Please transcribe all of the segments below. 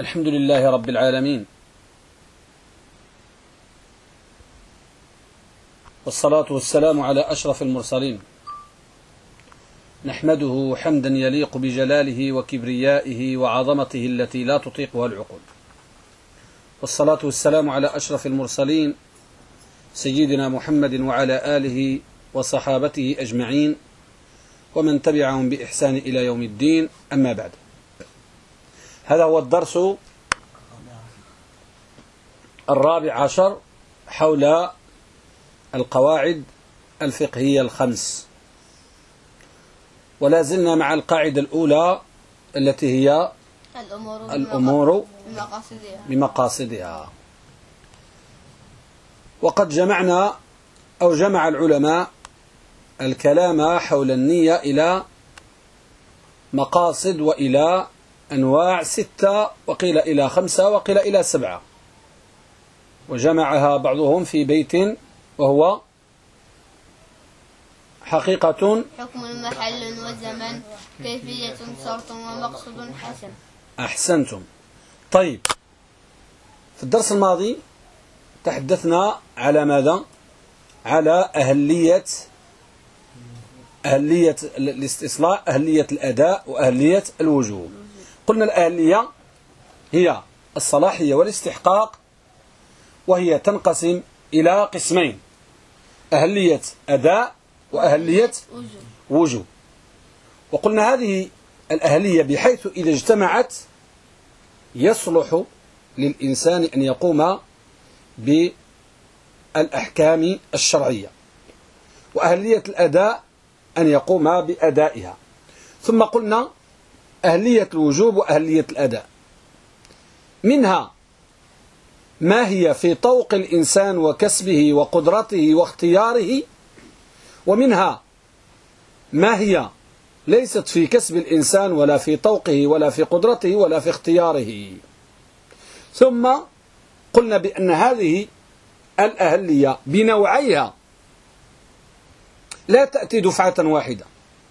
الحمد لله رب العالمين، والصلاة والسلام على أشرف المرسلين، نحمده حمدا يليق بجلاله وكبريائه وعظمته التي لا تطيقها العقول، والصلاة والسلام على أشرف المرسلين سيدنا محمد وعلى آله وصحابته أجمعين ومن تبعهم بإحسان إلى يوم الدين. أما بعد، هذا هو الدرس الرابع عشر حول القواعد الفقهية الخمس، ولا مع القاعدة الأولى التي هي الأمور بمقاصدها. وقد جمعنا أو جمع العلماء الكلام حول النية إلى مقاصد وإلى أنواع 6، وقيل إلى 5، وقيل إلى 7، وجمعها بعضهم في بيت وهو حقيقة حكم محل وزمن كيفية شرط ومقصد حسن. أحسنتم. طيب، في الدرس الماضي تحدثنا على ماذا؟ على أهلية الاستصلاح، أهلية الأداء، وأهلية الوجوب. قلنا الأهلية هي الصلاحية والاستحقاق، وهي تنقسم إلى قسمين: أهلية أداء وأهلية وجوب. وقلنا هذه الأهلية بحيث إذا اجتمعت يصلح للإنسان أن يقوم بالأحكام الشرعية، وأهلية الأداء أن يقوم بأدائها. ثم قلنا أهلية الوجوب وأهلية الأداء، منها ما هي في طوق الإنسان وكسبه وقدرته واختياره، ومنها ما هي ليست في كسب الإنسان ولا في طوقه ولا في قدرته ولا في اختياره. ثم قلنا بأن هذه الأهلية بنوعيها لا تأتي دفعة واحدة،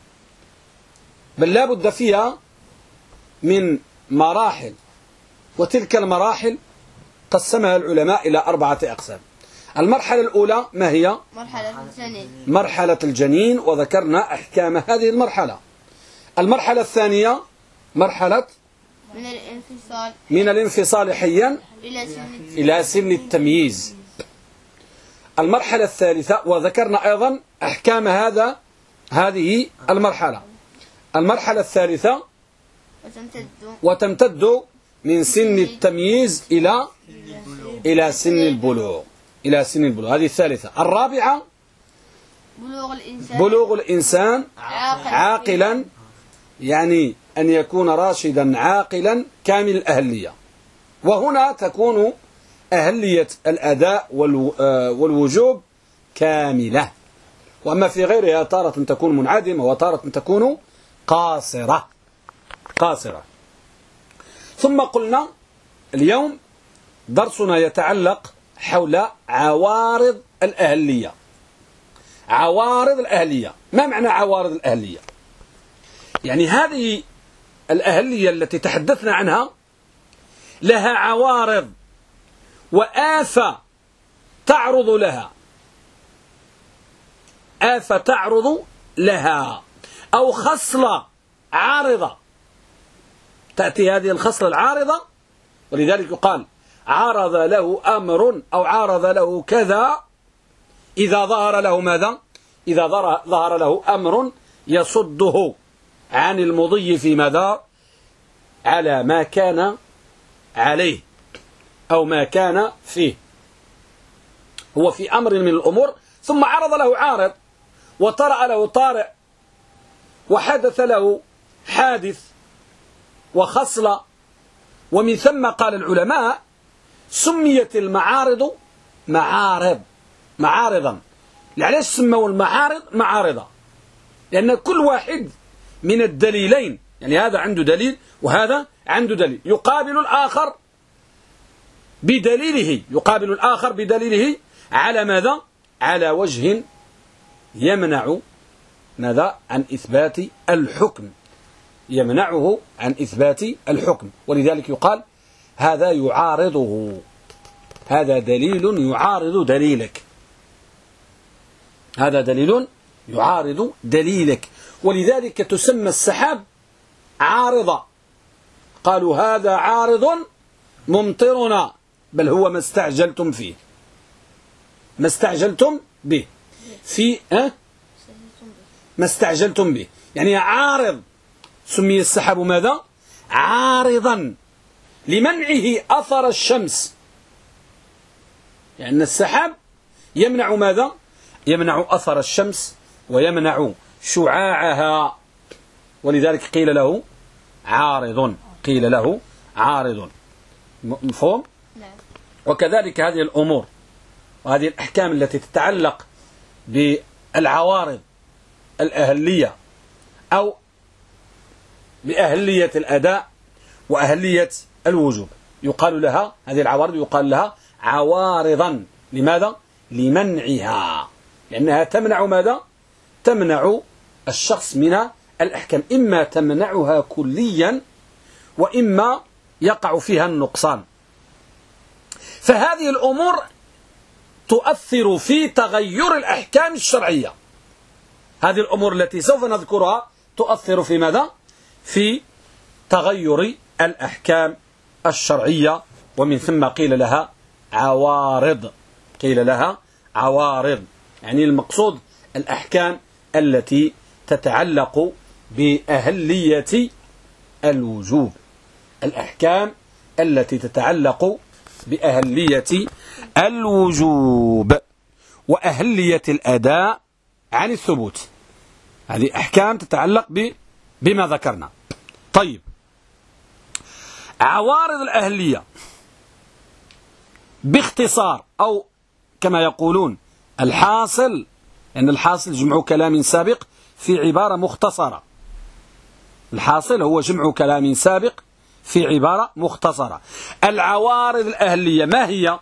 بل لا بد فيها من مراحل، وتلك المراحل قسمها العلماء إلى 4 أقسام. المرحلة الأولى ما هي؟ مرحلة الجنين، وذكرنا أحكام هذه المرحلة. المرحلة الثانية مرحلة من الانفصال حيا إلى سن التمييز. المرحلة الثالثة، وذكرنا أيضا أحكام هذه المرحلة. المرحلة الثالثة وتمتد من سن التمييز إلى سن البلوغ، هذه الثالثة. الرابعة بلوغ الإنسان عاقلا، يعني أن يكون راشدا عاقلا كامل الأهلية. وهنا تكون أهلية الأداء والوجوب كاملة، وأما في غيرها تارة تكون منعدمة وتارة تكون قاصرة. ثم قلنا اليوم درسنا يتعلق حول عوارض الأهلية. عوارض الأهلية، ما معنى عوارض الأهلية؟ يعني هذه الأهلية التي تحدثنا عنها لها عوارض وآفة تعرض لها، أو خصلة عارضة تأتي هذه الخصلة العارضة، ولذلك يقال عارض له أمر أو عارض له كذا إذا ظهر له ماذا؟ إذا ظهر له أمر يصده عن المضي في ماذا؟ على ما كان عليه أو ما كان فيه. هو في أمر من الأمور ثم عرض له عارض، وطرأ له طارئ، وحدث له حادث وخصلة، ومن ثم قال العلماء سميت المعارض معارضا. لعليش سموا المعارض معارضة؟ لأن كل واحد من الدليلين، يعني هذا عنده دليل وهذا عنده دليل، يقابل الآخر بدليله على ماذا؟ على وجه يمنع ماذا؟ عن إثبات الحكم، يمنعه عن إثبات الحكم. ولذلك يقال هذا يعارضه، هذا دليل يعارض دليلك، هذا دليل يعارض دليلك. ولذلك تسمى السحاب عارضة. قالوا هذا عارض ممطرنا، بل هو ما استعجلتم فيه، ما استعجلتم به ما استعجلتم به، يعني عارض. سمي السحاب ماذا؟ عارضا لمنعه أثر الشمس، لأن يعني السحاب يمنع ماذا؟ يمنع أثر الشمس ويمنع شعاعها، ولذلك قيل له عارض، قيل له عارض. مفهوم؟ نعم. وكذلك هذه الأمور وهذه الأحكام التي تتعلق بالعوارض الأهلية أو بأهلية الأداء وأهلية الوجوب، يقال لها هذه العوارض يقال لها عوارضا. لماذا؟ لمنعها، لأنها تمنع ماذا؟ تمنع الشخص من الأحكام، إما تمنعها كليا وإما يقع فيها النقصان. فهذه الأمور تؤثر في تغير الأحكام الشرعية. هذه الأمور التي سوف نذكرها تؤثر في ماذا؟ في تغير الأحكام الشرعية، ومن ثم قيل لها عوارض، قيل لها عوارض، يعني المقصود الأحكام التي تتعلق بأهلية الوجوب، الأحكام التي تتعلق بأهلية الوجوب وأهلية الأداء عن الثبوت. هذه أحكام تتعلق بما ذكرنا. طيب، عوارض الأهلية باختصار، أو كما يقولون الحاصل، لأن الحاصل جمع كلام سابق في عبارة مختصرة. الحاصل هو جمع كلام سابق في عبارة مختصرة. العوارض الأهلية ما هي؟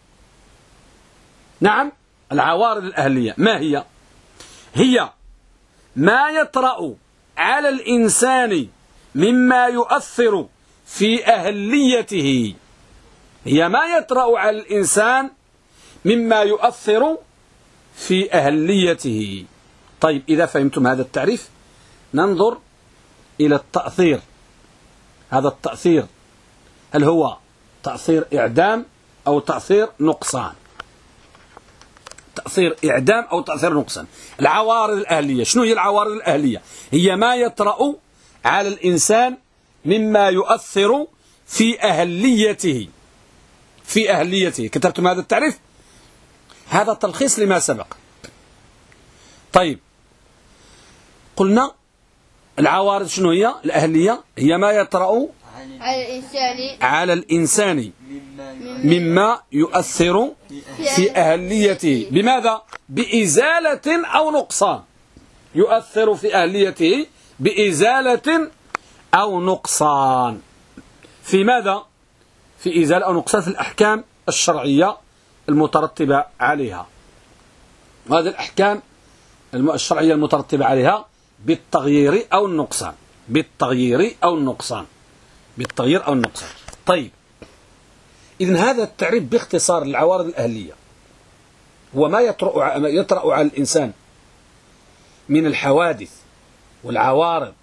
نعم، العوارض الأهلية ما هي؟ هي ما يطرأ على الإنسان مما يؤثر في أهليته، هي ما يطرأ على الإنسان مما يؤثر في أهليته. طيب، إذا فهمتم هذا التعريف ننظر إلى التأثير. هذا التأثير هل هو تأثير إعدام أو تأثير نقصان؟ تأثير إعدام أو تأثير نقصان. العوارض الأهلية، شنو هي العوارض الأهلية؟ هي ما يطرأ على الإنسان مما يؤثر في أهليته، في أهليته. كتبتم هذا التعريف؟ هذا تلخيص لما سبق. طيب، قلنا العوارض شنو هي؟ الأهلية هي ما يطرأ على الإنسان مما يؤثر في أهليته. بماذا؟ بإزالة أو نقصان. يؤثر في أهليته بإزالة أو نقصان. في ماذا؟ في إزالة أو نقصان في الأحكام الشرعية المترتبة عليها. وهذه الأحكام الشرعية المترتبة عليها بالتغيير أو النقصان، بالتغيير أو النقصان، بالتغيير أو النقصان. طيب، إذن هذا التعريف باختصار للعوارض الأهلية هو ما يطرأ على الإنسان من الحوادث والعوارض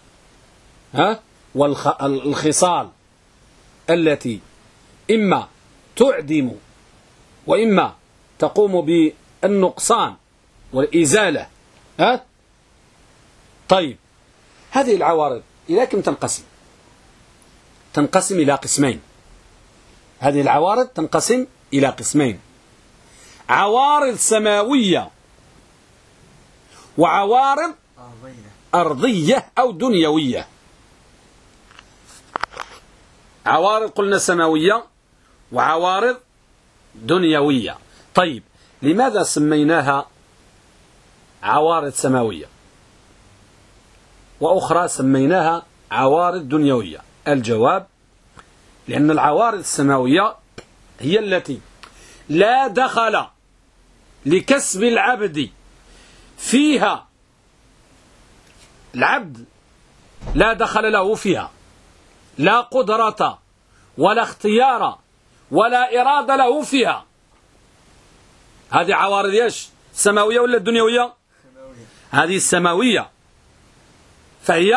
والخصال التي إما تعدم وإما تقوم بالنقصان والإزالة. طيب، هذه العوارض إلى كم تنقسم؟ تنقسم إلى قسمين. هذه العوارض تنقسم إلى قسمين: عوارض سماوية وعوارض أرضية أو دنيوية. عوارض قلنا سماوية وعوارض دنيوية. طيب، لماذا سميناها عوارض سماوية وأخرى سميناها عوارض دنيوية؟ الجواب: لأن العوارض السماوية هي التي لا دخل لكسب العبد فيها، العبد لا دخل له فيها، لا قدرة ولا اختيار ولا إرادة له فيها. هذه عوارض ايش؟ السماوية ولا الدنيوية؟ هذه السماوية، فهي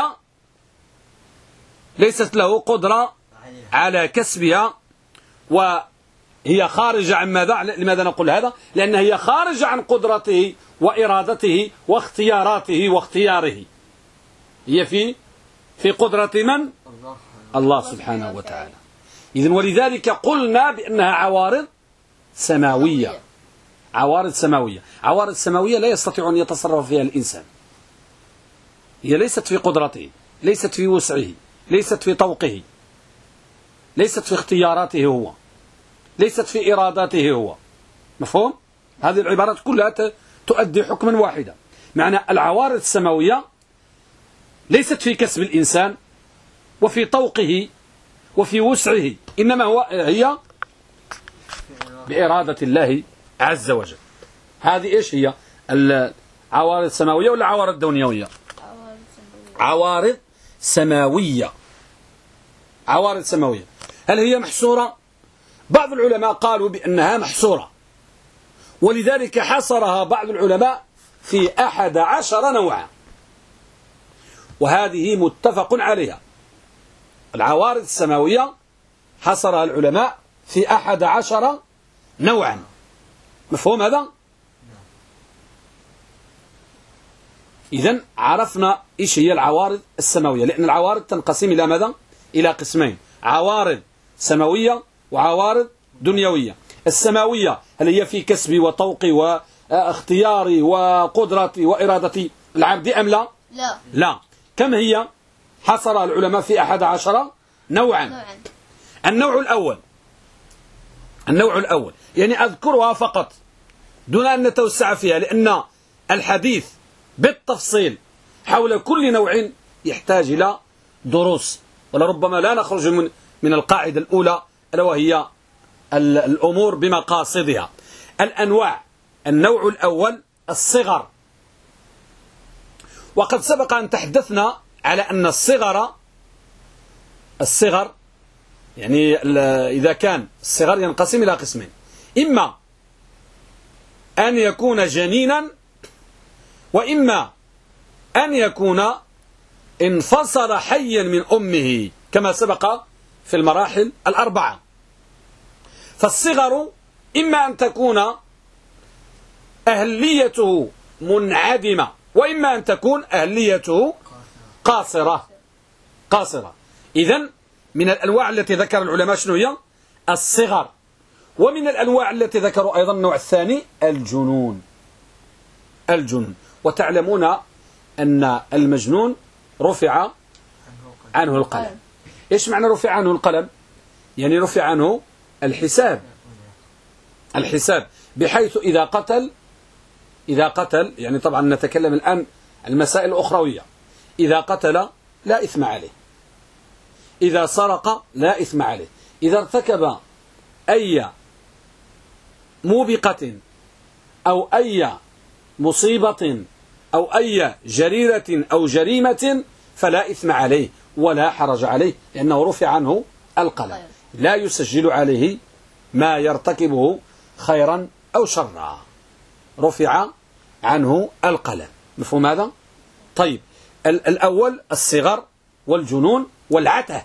ليست له قدرة على كسبها، وهي خارجة عن ماذا؟ لماذا نقول هذا؟ لأنها هي خارجة عن قدرته وإرادته واختياراته واختياره. هي في قدرة من؟ الله سبحانه وتعالى. إذن ولذلك قلنا بأنها عوارض سماوية. عوارض سماوية. عوارض سماوية لا يستطيع أن يتصرف فيها الإنسان. هي ليست في قدرته، ليست في وسعه، ليست في طوقه، ليست في اختياراته هو، ليست في إراداته هو. مفهوم؟ هذه العبارات كلها تؤدي حكما واحدا. معنى العوارض السماوية ليست في كسب الإنسان وفي طوقه وفي وسعه، إنما هي بإرادة الله عز وجل. هذه إيش هي؟ العوارض السماوية ولا عوارض دنيوية؟ عوارض سماوية. عوارض سماوية. هل هي محصورة؟ بعض العلماء قالوا بأنها محصورة، ولذلك حصرها بعض العلماء في 11 نوعا، وهذه متفق عليها. العوارض السماوية حصرها العلماء في 11 نوعا. مفهوم هذا؟ إذن عرفنا إيش هي العوارض السماوية، لأن العوارض تنقسم إلى ماذا؟ إلى قسمين: عوارض سماوية وعوارض دنيوية. السماوية هل هي في كسب وطوق واختيار وقدرة وإرادة العبد أم لا؟ لا. لا. كم هي؟ حصر العلماء في 11 نوعا. النوع الأول يعني أذكرها فقط دون أن نتوسع فيها، لأن الحديث بالتفصيل حول كل نوع يحتاج إلى دروس، ولربما لا نخرج من القاعدة الأولى ألا وهي الأمور بمقاصدها. الأنواع: النوع الأول الصغر، وقد سبق أن تحدثنا على أن الصغر يعني إذا كان الصغر ينقسم إلى قسمين: إما أن يكون جنينا، وإما أن يكون انفصل حيا من أمه كما سبق في المراحل الأربعة. فالصغر إما أن تكون أهليته منعدمة، وإما أن تكون أهليته قاصرة. إذن من الأنواع التي ذكر العلماء شنو هي؟ الصغر. ومن الأنواع التي ذكروا أيضا النوع الثاني الجنون. وتعلمون أن المجنون رفع عنه القلم. إيش معنى رفع عنه القلم؟ يعني رفع عنه الحساب، بحيث إذا قتل يعني طبعا نتكلم الآن المسائل الأخروية. إذا قتل لا إثم عليه، إذا سرق لا إثم عليه، إذا ارتكب أي موبقة أو أي مصيبة أو أي جريرة أو جريمة فلا إثم عليه ولا حرج عليه، لأنه رفع عنه القلم، لا يسجل عليه ما يرتكبه خيرا أو شرا، رفع عنه القلم. مفهوم هذا؟ طيب، الأول الصغر والجنون والعته.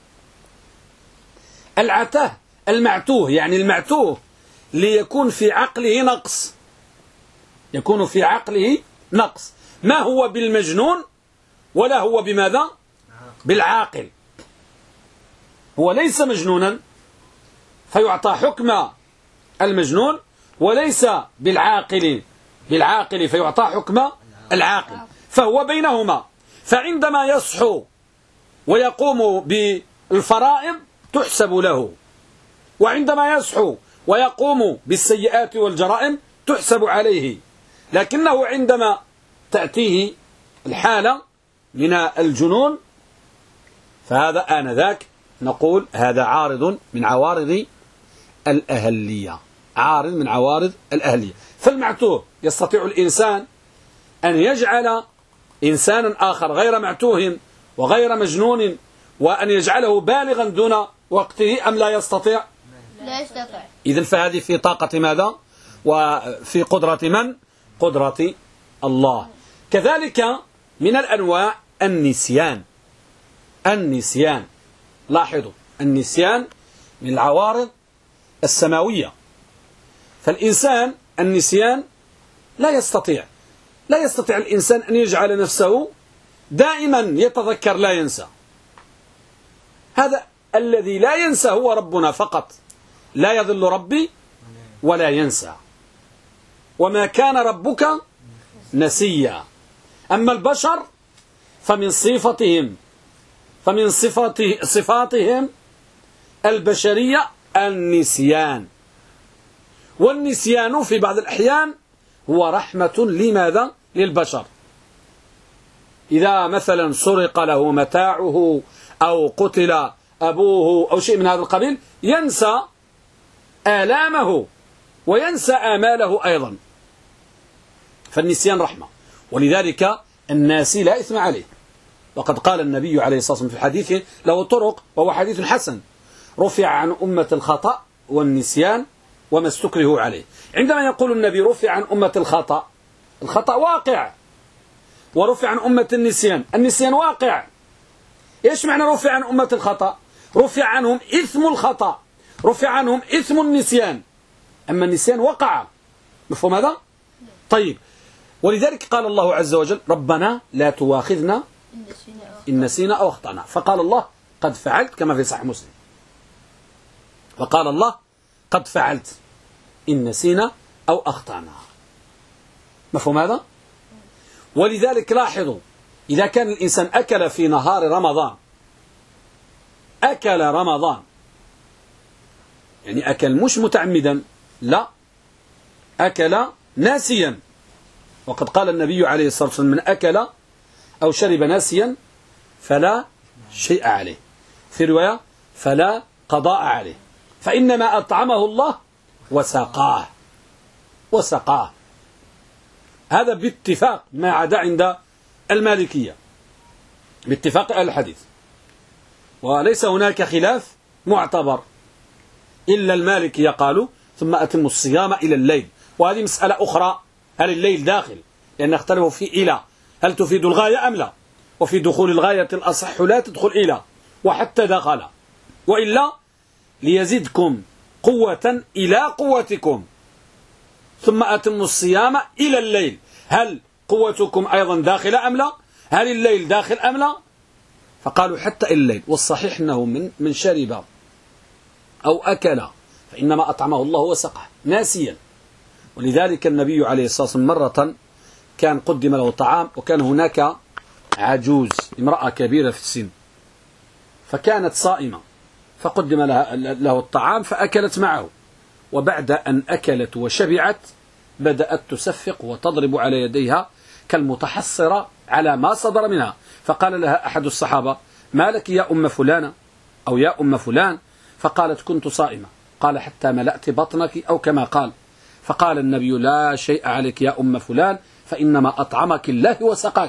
المعتوه يعني المعتوه ليكون في عقله نقص، يكون في عقله نقص، ما هو بالمجنون ولا هو بماذا؟ بالعاقل. هو ليس مجنونا فيعطى حكم المجنون، وليس بالعاقل فيعطى حكم العاقل، فهو بينهما. فعندما يصحو ويقوم بالفرائض تحسب له، وعندما يصحو ويقوم بالسيئات والجرائم تحسب عليه. لكنه عندما تأتيه الحالة من الجنون فهذا آنذاك نقول هذا عارض من عوارض الأهلية، عارض من عوارض الأهلية. فالمعتوه يستطيع الإنسان أن يجعل إنسانا آخر غير معتوه وغير مجنون وأن يجعله بالغا دون وقته أم لا يستطيع؟ لا يستطيع. إذن فهذه في طاقة ماذا؟ وفي قدرة من؟ قدرة الله. كذلك من الأنواع النسيان. النسيان، لاحظوا، النسيان من العوارض السماوية. فالإنسان النسيان لا يستطيع الإنسان أن يجعل نفسه دائما يتذكر لا ينسى. هذا الذي لا ينسى هو ربنا فقط، لا يضل ربي ولا ينسى، وما كان ربك نسيا. أما البشر فمن صفاتهم البشرية النسيان، والنسيان في بعض الأحيان هو رحمة لماذا؟ للبشر. إذا مثلا سرق له متاعه أو قتل أبوه أو شيء من هذا القبيل ينسى آلامه وينسى آماله أيضا، فالنسيان رحمة. ولذلك الناسي لا إثم عليه، وقد قال النبي عليه الصلاة والسلام في الحديث له طرق وهو حديث حسن: رفع عن أمة الخطأ والنسيان وما استكرهوا عليه. عندما يقول النبي رفع عن أمة الخطأ واقع، ورفع عن أمة النسيان واقع. إيش معنى رفع عن أمة الخطأ؟ رفع عنهم إثم الخطأ، رفع عنهم إثم النسيان، أما النسيان وقع. مفهوم هذا؟ طيب، ولذلك قال الله عز وجل: ربنا لا تواخذنا إن نسينا أو أخطأنا. فقال الله: قد فعلت، كما في صحيح مسلم، فقال الله: قد فعلت إن نسينا أو أخطأنا. مفهوم هذا؟ ولذلك لاحظوا، إذا كان الإنسان أكل في نهار رمضان، يعني أكل مش متعمدا، لا، أكل ناسيا، وقد قال النبي عليه الصلاة والسلام: من أكل أو شرب ناسيا فلا شيء عليه، في رواية فلا قضاء عليه، فإنما أطعمه الله وسقاه. هذا باتفاق، ما عدا عند المالكية، باتفاق أهل الحديث، وليس هناك خلاف معتبر إلا المالكية قالوا: ثم أتموا الصيام إلى الليل. وهذه مسألة أخرى، هل الليل داخل؟ لأن اختلفوا في إلى، هل تفيد الغاية أم لا؟ وفي دخول الغاية الأصح لا تدخل إلى، وحتى دخل، وإلا ليزدكم قوة إلى قوتكم، ثم أتموا الصيام إلى الليل. هل قوتكم أيضا داخلة أم لا؟ هل الليل داخل أم لا؟ فقالوا حتى الليل. والصحيح أنه من شرب أو أكل فإنما أطعمه الله وسقه ناسيا. ولذلك النبي عليه الصلاة والسلام مرة كان قدم له طعام، وكان هناك عجوز، امرأة كبيرة في السن، فكانت صائمة، فقدم له الطعام فأكلت معه، وبعد أن أكلت وشبعت بدأت تسفق وتضرب على يديها كالمتحصرة على ما صدر منها. فقال لها أحد الصحابة: ما لك يا أم فلانة أو يا أم فلان؟ فقالت: كنت صائمة. قال: حتى ملأت بطنك أو كما قال. فقال النبي: لا شيء عليك يا أم فلان، فإنما أطعمك الله وسقاك.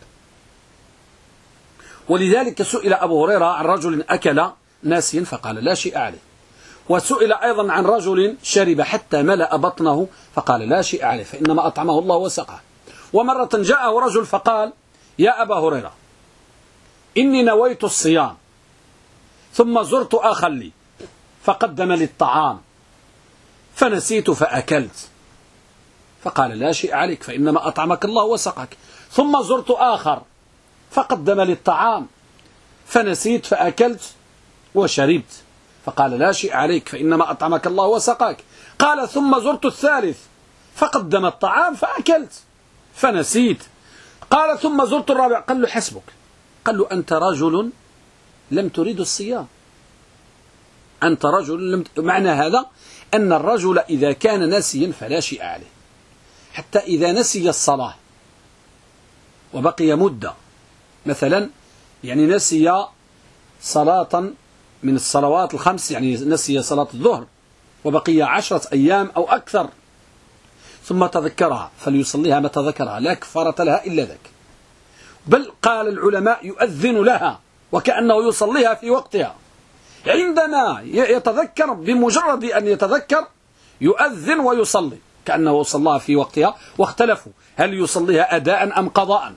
ولذلك سئل أبو هريرة عن رجل أكل ناسيا فقال: لا شيء عليه. وسئل أيضا عن رجل شرب حتى ملأ بطنه فقال: لا شيء عليه، فإنما أطعمه الله وسقاه. ومرة جاءه رجل فقال: يا أبا هريرة، إني نويت الصيام، ثم زرت أخا لي فقدم لي الطعام فنسيت فأكلت. فقال: لا شيء عليك، فإنما أطعمك الله وسقاك. ثم زرت آخر فقدم لي الطعام فنسيت فأكلت وشربت. فقال: لا شيء عليك، فإنما أطعمك الله وسقاك. قال: ثم زرت الثالث فقدم الطعام فأكلت فنسيت. قال: ثم زرت الرابع. قال له: حسبك. قال له: أنت رجل لم تريد الصيام، أنت رجل معنى هذا أن الرجل إذا كان نسيا فلا شيء عليه، حتى إذا نسي الصلاة وبقي مدة، مثلا يعني نسي صلاة من الصلوات الخمس، يعني نسي صلاة الظهر وبقي 10 أيام أو أكثر، ثم تذكرها فليصليها متى ذكرها، لا كفارة لها إلا ذاك. بل قال العلماء: يؤذن لها وكأنه يصليها في وقتها، عندما يتذكر بمجرد أن يتذكر يؤذن ويصلي كأنه صلاها في وقتها، واختلفوا هل يصليها أداء أم قضاء،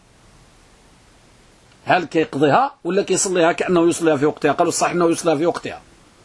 هل كيقضيها ولا كيصليها كأنه يصليها في وقتها. قالوا الصحيح أنه يصليها في وقتها،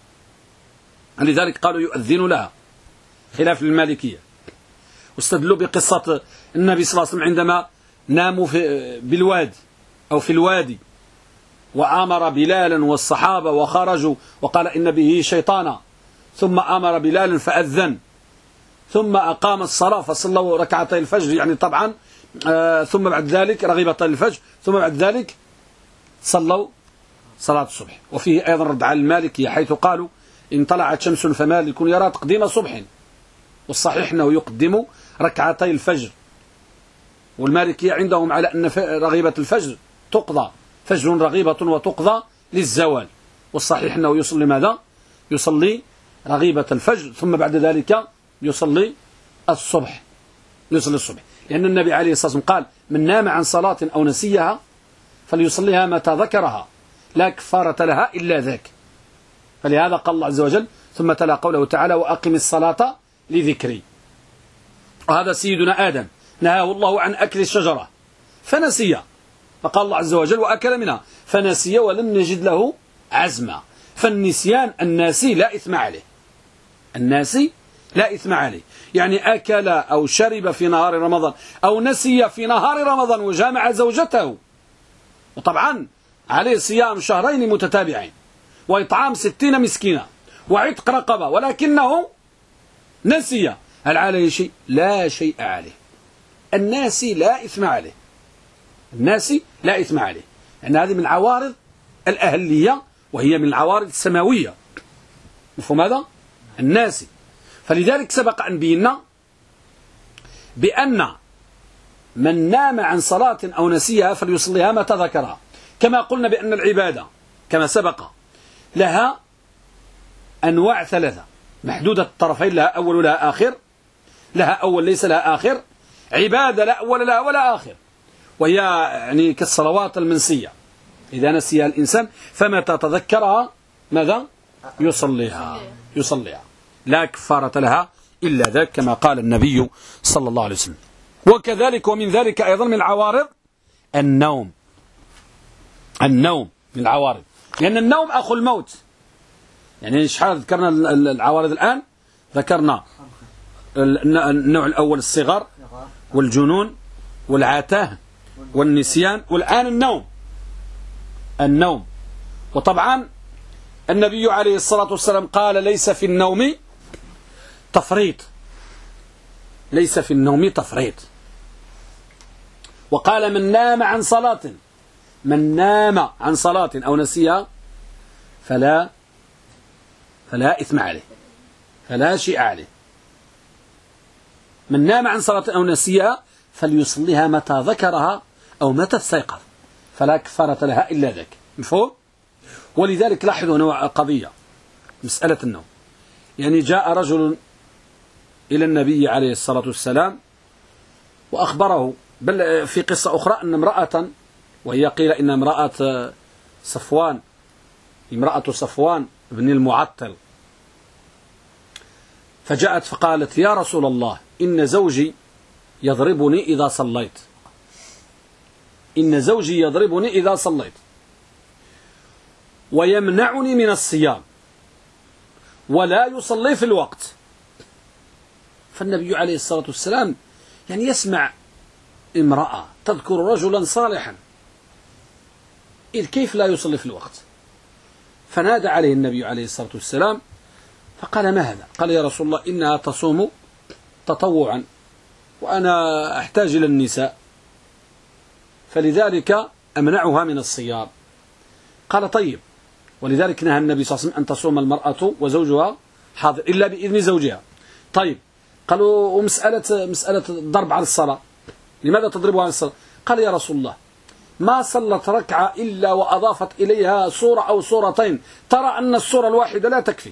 لذلك قالوا يؤذن لها خلاف المالكية. واستدلوا بقصة النبي صلى الله عليه وسلم عندما ناموا بالوادي أو في الوادي، وأمر بلالا والصحابة وخرجوا وقال إن به شيطانا، ثم أمر بلالا فأذن، ثم أقام الصلاة فصلوا ركعتي الفجر، يعني طبعا ثم بعد ذلك رغبتي الفجر، ثم بعد ذلك صلوا صلاة الصبح. وفيه أيضا رد على المالكية حيث قالوا إن طلعت شمس فمالك يرى تقديم صبح، والصحيح أنه يقدم ركعتي الفجر. والمالكية عندهم على أن رغيبة الفجر تقضى، فجر رغيبة وتقضى للزوال، والصحيح أنه يصلي ماذا؟ يصلي رغيبة الفجر ثم بعد ذلك يصلي الصبح، يصلي الصبح، لأن النبي عليه الصلاة والسلام قال من نام عن صلاة أو نسيها فليصليها متى ذكرها لا كفارة لها إلا ذاك. فلهذا قال الله عز وجل ثم تلا قوله تعالى وأقم الصلاة لذكري. وهذا سيدنا آدم نهاه الله عن أكل الشجرة فنسي، فقال الله عز وجل وأكل منها فنسي ولم نجد له عزما. فالنسيان الناسي لا إثم عليه، الناسي لا إثم عليه، يعني أكل أو شرب في نهار رمضان أو نسي في نهار رمضان وجامع زوجته، وطبعا عليه صيام شهرين متتابعين وإطعام 60 مسكينا وعتق رقبة، ولكنه نسي، هل عليه شيء؟ لا شيء عليه. الناسي لا إثم عليه، الناسي لا إثم عليه، لأن هذه من العوارض الأهلية وهي من العوارض السماوية، مفهوم هذا؟ الناسي. فلذلك سبق أن بينا بأن من نام عن صلاة أو نسيها فليصليها متى ذكرها، كما قلنا بأن العبادة كما سبق لها أنواع ثلاثة محدودة الطرفين، لها أول ولها آخر، لها أول ليس لها آخر، عبادة لا أول لها ولا آخر، وهي يعني كالصلوات المنسية إذا نسيها الإنسان فمتى تذكرها ماذا؟ يصليها لا كفارة لها إلا ذاك كما قال النبي صلى الله عليه وسلم. وكذلك ومن ذلك أيضا من العوارض النوم من العوارض، لأن النوم أخو الموت. يعني شحال ذكرنا العوارض الآن؟ ذكرنا النوع الأول الصغر والجنون والعتاه والنسيان، والآن النوم. وطبعا النبي عليه الصلاة والسلام قال ليس في النوم تفريط، وقال من نام عن صلاة أو نسيها فلا إثم عليه، فلا شيء عليه. من نام عن صلاة أو نسيها فليصليها متى ذكرها أو متى استيقظ فلا كفارة لها إلا ذاك، مفهوم؟ ولذلك لاحظوا هنا قضية مسألة النوم. يعني جاء رجل إلى النبي عليه الصلاة والسلام وأخبره، بل في قصة أخرى أن امرأة، وهي قيل إن امرأة صفوان بن المعطل، فجاءت فقالت يا رسول الله إن زوجي يضربني إذا صليت ويمنعني من الصيام ولا يصلي في الوقت. فالنبي عليه الصلاة والسلام يعني يسمع امرأة تذكر رجلا صالحا إذ كيف لا يصلي في الوقت؟ فنادى عليه النبي عليه الصلاة والسلام فقال ما هذا؟ قال يا رسول الله إنها تصوم تطوعا وأنا أحتاج إلى النساء فلذلك أمنعها من الصيام. قال طيب، ولذلك نهى النبي صلى الله عليه وسلم أن تصوم المرأة وزوجها حاضر إلا بإذن زوجها. طيب قالوا ومسألة الضرب على الصلاة، لماذا تضربها على الصلاة؟ قال يا رسول الله ما صلت ركعة إلا وأضافت إليها صورة أو صورتين، ترى أن الصورة الواحدة لا تكفي،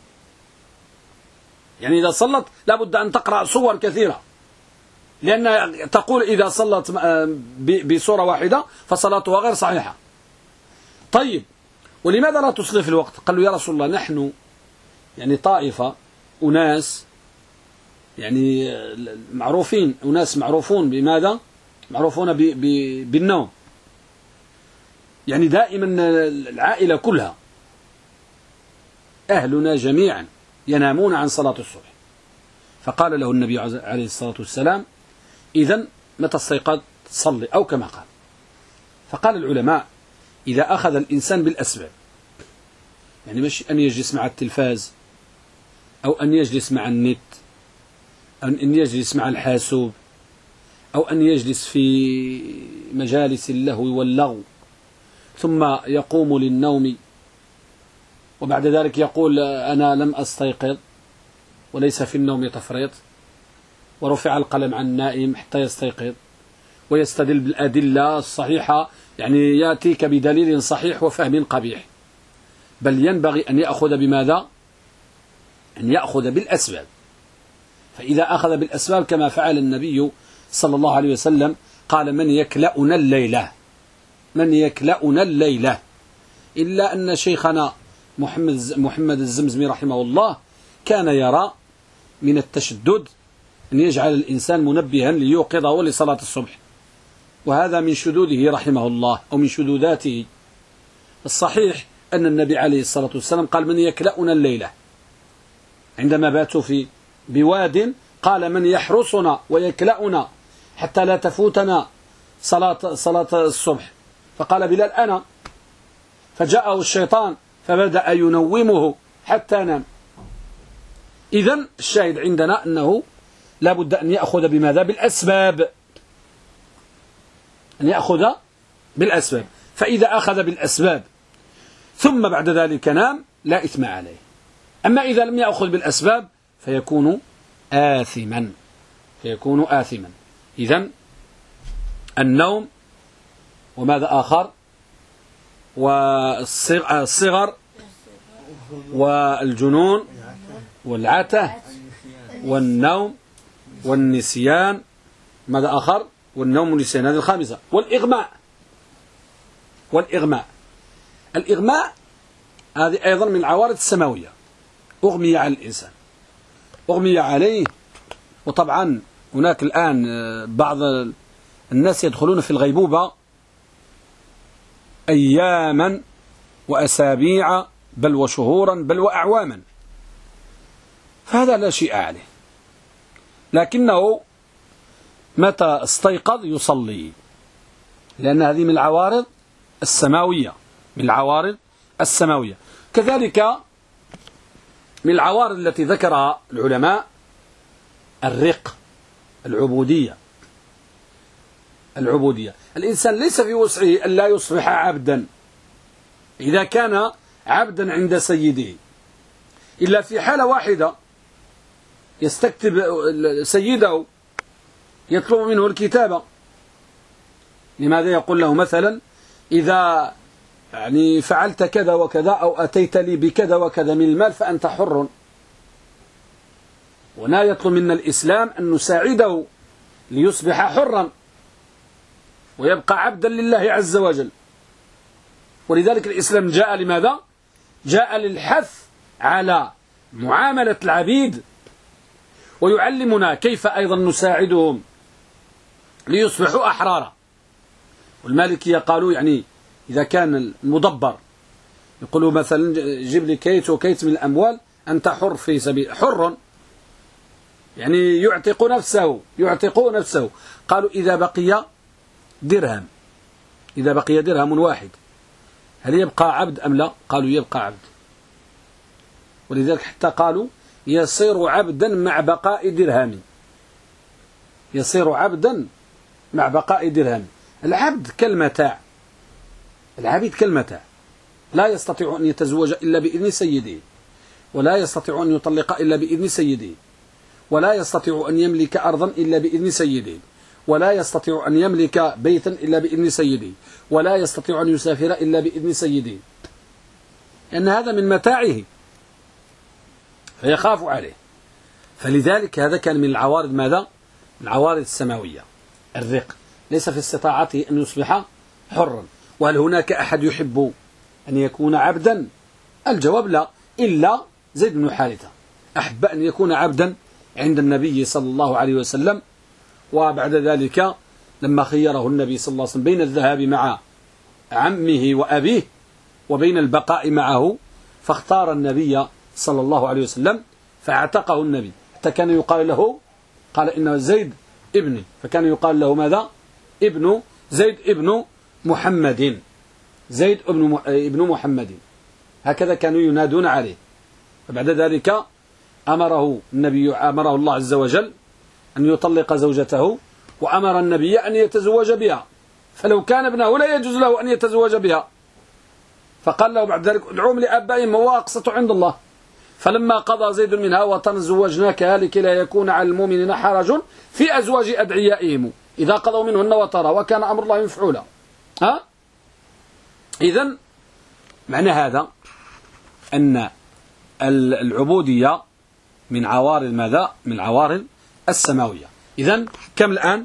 يعني إذا صلت لابد أن تقرأ صور كثيرة، لأن تقول إذا صلت بصورة واحدة فصلاتها غير صحيحة. طيب ولماذا لا تصلي في الوقت؟ قال له يا رسول الله نحن يعني طائفة أناس يعني معروفين، أناس معروفون بماذا؟ معروفون بالنوم، يعني دائما العائلة كلها أهلنا جميعا ينامون عن صلاة الصبح. فقال له النبي عليه الصلاة والسلام إذن متى استيقظ صلي، أو كما قال. فقال العلماء إذا أخذ الإنسان بالأسباب، يعني مش أن يجلس مع التلفاز أو أن يجلس مع النت أو أن يجلس مع الحاسوب أو أن يجلس في مجالس اللهو واللغو ثم يقوم للنوم وبعد ذلك يقول أنا لم أستيقظ وليس في النوم تفريط، ورفع القلم عن النائم حتى يستيقظ ويستدل بالأدلة الصحيحة، يعني يأتيك بدليل صحيح وفهم قبيح، بل ينبغي أن يأخذ بماذا؟ أن يأخذ بالأسباب. فإذا أخذ بالأسباب كما فعل النبي صلى الله عليه وسلم قال من يكلأنا الليلة، من يكلأنا الليلة، إلا أن شيخنا محمد الزمزمي رحمه الله كان يرى من التشدد أن يجعل الإنسان منبها ليوقظه لصلاة الصبح، وهذا من شذوذه رحمه الله أو من شذوذاته. الصحيح أن النبي عليه الصلاة والسلام قال من يكلأنا الليلة، عندما باتوا في بواد قال من يحرسنا ويكلأنا حتى لا تفوتنا صلاة الصبح، فقال بلال أنا، فجاءه الشيطان فبدأ ينومه حتى نام. إذن الشاهد عندنا أنه لا بد أن يأخذ بماذا؟ بالأسباب، أن يأخذ بالأسباب. فإذا أخذ بالأسباب ثم بعد ذلك نام لا إثم عليه. أما إذا لم يأخذ بالأسباب فيكون آثما، فيكون آثما. إذن النوم وماذا آخر؟ والصغر والجنون والعته والنوم والنسيان، ماذا آخر؟ والنوم والنسيان، هذه الخامسة. والإغماء، والإغماء، الإغماء هذه أيضا من العوارض السماوية. أغمي على الإنسان، أغمي عليه، وطبعا هناك الآن بعض الناس يدخلون في الغيبوبة أياما وأسابيع بل وشهورا بل وأعواما، فهذا لا شيء عليه، لكنه متى استيقظ يصلي، لأن هذه من العوارض السماوية، من العوارض السماوية. كذلك من العوارض التي ذكرها العلماء الرق، العبودية. العبودية، الإنسان ليس في وسعه أن لا يصبح عبدا إذا كان عبدا عند سيده، إلا في حالة واحدة يستكتب سيده يطلب منه الكتابة. لماذا؟ يقول له مثلا إذا يعني فعلت كذا وكذا أو أتيت لي بكذا وكذا من المال فأنت حر. ولا يطلب منا الإسلام أن نساعده ليصبح حرا ويبقى عبدا لله عز وجل. ولذلك الإسلام جاء لماذا؟ جاء للحث على معاملة العبيد، ويعلمنا كيف أيضا نساعدهم ليصبحوا أحرارا. والمالكية قالوا يعني إذا كان المدبر يقولوا مثلا جيب لي كيت وكيت من الأموال أنت حر في سبيل، حر يعني يعتق نفسه. قالوا إذا بقي درهم، إذا بقي درهم واحد هل يبقى عبد أم لا؟ قالوا يبقى عبد. ولذلك حتى قالوا يصير عبدا مع بقاء درهم، يصير عبدا مع بقاء درهم. العبد كالمتاع، العبيد كالمتاع، لا يستطيع أن يتزوج إلا بإذن سيده، ولا يستطيع أن يطلق إلا بإذن سيده، ولا يستطيع أن يملك أرضا إلا بإذن سيده، ولا يستطيع أن يملك بيتا إلا بإذن سيده، ولا يستطيع أن يسافر إلا بإذن سيده، لأن هذا من متاعه فيخاف عليه. فلذلك هذا كان من العوارض، ماذا؟ العوارض السماوية. الرق ليس في استطاعته أن يصبح حرا. وهل هناك أحد يحب أن يكون عبدا؟ الجواب لا، إلا زيد بن حارثة أحب أن يكون عبدا عند النبي صلى الله عليه وسلم. وبعد ذلك لما خيره النبي صلى الله عليه وسلم بين الذهاب مع عمه وأبيه وبين البقاء معه، فاختار النبي صلى الله عليه وسلم فاعتقه النبي، حتى كان يقال له، قال إنه زيد ابني، فكان يقال له ماذا؟ ابن زيد ابن محمد، زيد ابن محمد، هكذا كانوا ينادون عليه. فبعد ذلك أمره الله عز وجل أن يطلق زوجته، وأمر النبي أن يتزوج بها، فلو كان ابنه لا يجوز له أن يتزوج بها، فقال له بعد ذلك ادعوهم لآبائهم هو أقسط عند الله. فلما قضى زيد منها وطن زوجناكها لكي لا يكون على المؤمنين حرج في أزواج أدعيائهم إذا قضوا منهن وطرا وكان أمر الله مفعولا. إذن معنى هذا أن العبودية من عوارض ماذا؟ من عوارض السماوية. إذن كم الآن؟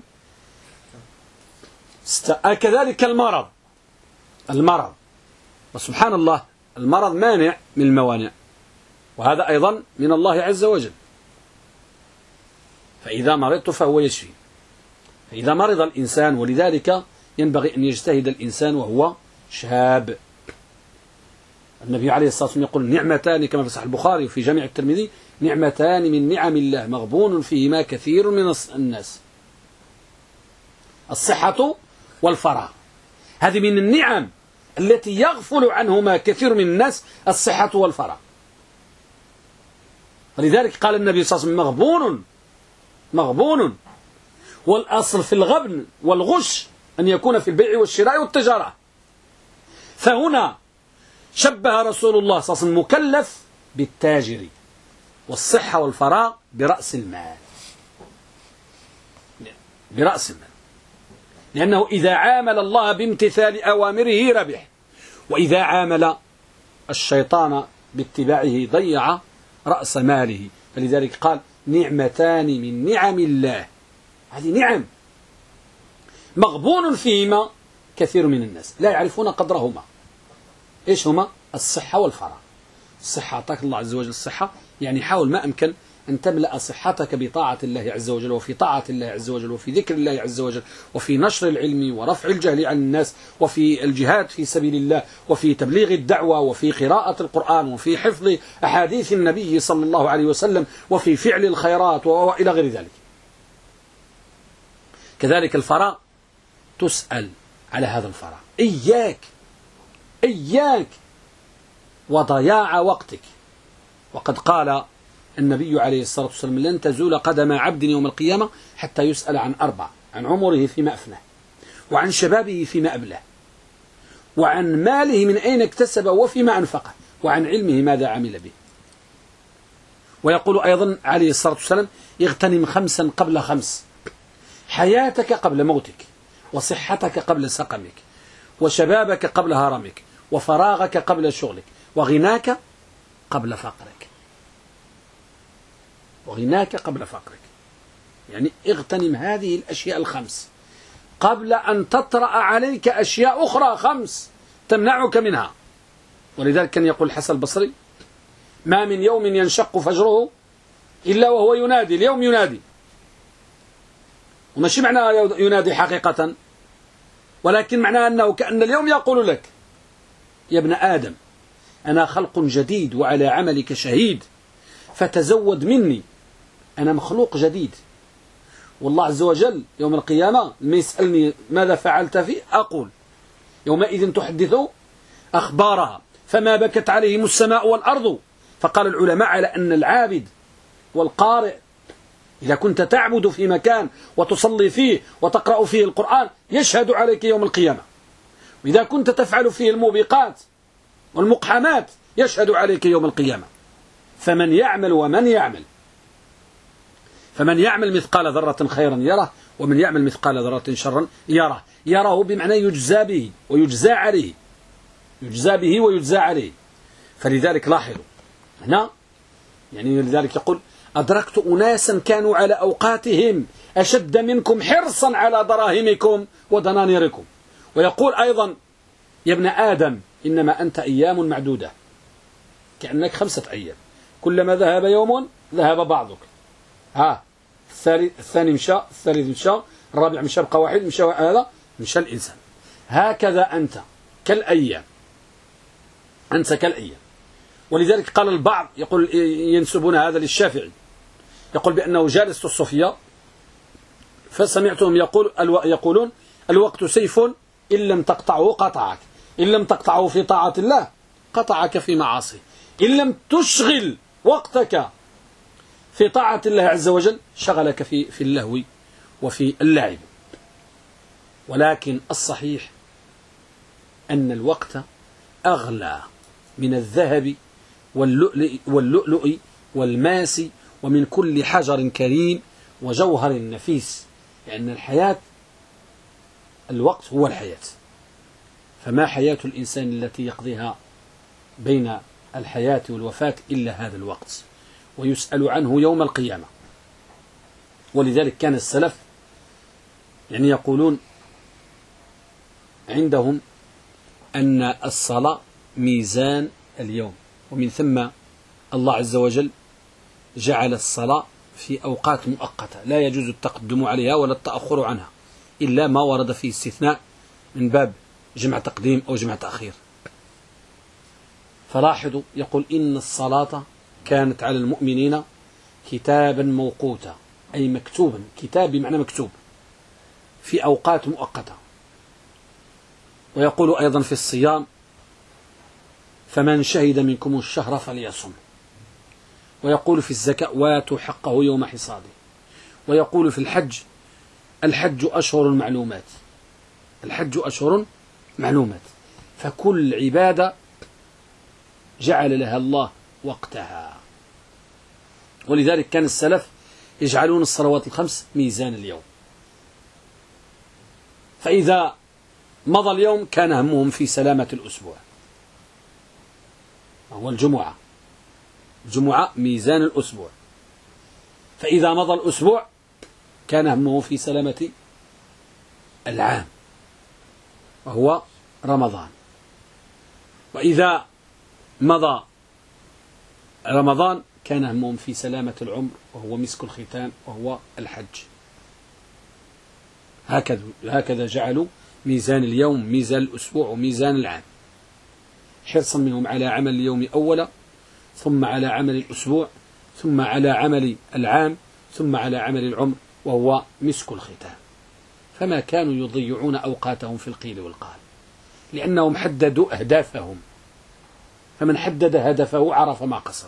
كذلك المرض، وسبحان الله المرض مانع من الموانع، وهذا أيضا من الله عز وجل. فإذا مرضت فهو يشفي، فإذا مرض الإنسان، ولذلك ينبغي أن يجتهد الإنسان وهو شاب. النبي عليه الصلاة والسلام يقول نعمتان كما في صحيح البخاري وفي جامع الترمذي، نعمتان من نعم الله مغبون فيهما كثير من الناس، الصحة والفراغ. هذه من النعم التي يغفل عنهما كثير من الناس، الصحة والفراغ. ولذلك قال النبي صلى الله عليه وسلم مغبون، والأصل في الغبن والغش أن يكون في البيع والشراء والتجارة. فهنا شبه رسول الله صلى الله عليه وسلم مكلف بالتاجر، والصحة والفراغ برأس المال، لأنه إذا عامل الله بامتثال أوامره ربح، وإذا عامل الشيطان باتباعه ضيع رأس ماله. فلذلك قال نعمتان من نعم الله، هذه نعم مغبون فيهما كثير من الناس لا يعرفون قدرهما. إيش هما؟ الصحة والفراغ. الصحة أعطاك الله عز وجل الصحة، يعني حاول ما أمكن أن تملأ صحتك بطاعة الله عز وجل، وفي طاعة الله عز وجل، وفي ذكر الله عز وجل، وفي نشر العلم ورفع الجهل عن الناس، وفي الجهاد في سبيل الله، وفي تبليغ الدعوة، وفي قراءة القرآن، وفي حفظ أحاديث النبي صلى الله عليه وسلم، وفي فعل الخيرات وإلى غير ذلك. كذلك الفراغ تسأل على هذا الفراغ، إياك وضياع وقتك. وقد قال النبي عليه الصلاة والسلام لن تزول قدم عبد يوم القيامة حتى يسأل عن 4: عن عمره فيما أفناه، وعن شبابه فيما أبلاه، وعن ماله من أين اكتسبه وفيما أنفقه، وعن علمه ماذا عمل به. ويقول أيضا عليه الصلاة والسلام اغتنم 5 قبل 5: حياتك قبل موتك، وصحتك قبل سقمك، وشبابك قبل هرمك، وفراغك قبل شغلك، وغناك قبل فقرك. يعني اغتنم هذه الأشياء 5 قبل أن تطرأ عليك أشياء أخرى 5 تمنعك منها. ولذلك كان يقول الحسن البصري ما من يوم ينشق فجره إلا وهو ينادي، اليوم ينادي، وماشي معنى ينادي حقيقة، ولكن معناه أنه كأن اليوم يقول لك يا ابن آدم أنا خلق جديد وعلى عملك شهيد، فتزود مني، أنا مخلوق جديد. والله عز وجل يوم القيامة ما يسألني ماذا فعلت فيه، أقول يومئذ تحدث أخبارها فما بكت عليهم السماء والأرض. فقال العلماء على أن العابد والقارئ إذا كنت تعبد في مكان وتصلي فيه وتقرأ فيه القرآن يشهد عليك يوم القيامة، وإذا كنت تفعل فيه الموبقات والمقحمات يشهد عليك يوم القيامة. فمن يعمل مثقال ذرة خيرا يره، ومن يعمل مثقال ذرة شرا يره بمعنى يجزى به ويجزى عليه. فلذلك لاحظوا هنا، يعني لذلك يقول أدركت أناسا كانوا على أوقاتهم أشد منكم حرصا على دراهمكم ودنانيركم. ويقول أيضا يا ابن آدم إنما أنت أيام معدودة، كأنك 5 أيام، كلما ذهب يوم ذهب بعضك. الثاني مشى، الثالث مشى، الرابع مشى، بقى واحد مشى، هذا مشى الإنسان. هكذا أنت كالأيام، أنت كالأيام. ولذلك قال البعض يقول ينسبون هذا للشافعي، يقول بأنه جالس الصوفية فسمعتهم يقولون الوقت سيف إن لم تقطعه قطعك، إن لم تقطعه في طاعة الله قطعك في معاصيه، إن لم تشغل وقتك في طاعة الله عز وجل شغلك في اللهو وفي اللعب. ولكن الصحيح أن الوقت أغلى من الذهب واللؤلؤ والماس ومن كل حجر كريم وجوهر نفيس، لأن الحياة، الوقت هو الحياة. فما حياة الإنسان التي يقضيها بين الحياة والوفاة إلا هذا الوقت، ويسأل عنه يوم القيامة. ولذلك كان السلف يعني يقولون عندهم أن الصلاة ميزان اليوم، ومن ثم الله عز وجل جعل الصلاة في أوقات مؤقتة لا يجوز التقدم عليها ولا التأخر عنها إلا ما ورد فيه استثناء من باب جمع تقديم أو جمع تأخير. فلاحظوا يقول إن الصلاة كانت على المؤمنين كتابا موقوتا، أي مكتوبا، كتاب بمعنى مكتوب في أوقات مؤقتة. ويقول أيضا في الصيام فمن شهد منكم الشهر فليصم. ويقول في الزكاة واتوا حقه يوم حصاده. ويقول في الحج الحج أشهر معلومات، الحج أشهر معلومات. فكل عبادة جعل لها الله وقتها. ولذلك كان السلف يجعلون الصلوات الخمس ميزان اليوم، فإذا مضى اليوم كان همهم في سلامة الأسبوع، وهو الجمعة. الجمعة ميزان الأسبوع. فإذا مضى الأسبوع كان همه في سلامة العام، وهو رمضان. وإذا مضى رمضان كان همهم في سلامة العمر، وهو مسك الختام، وهو الحج. هكذا جعلوا ميزان اليوم ميزان الأسبوع وميزان العام، حرصا منهم على عمل اليوم أولا، ثم على عمل الأسبوع، ثم على عمل العام، ثم على عمل العمر، وهو مسك الختام. فما كانوا يضيعون أوقاتهم في القيل والقال، لأنهم حددوا أهدافهم، فمن حدد هدفه عرف ما قصد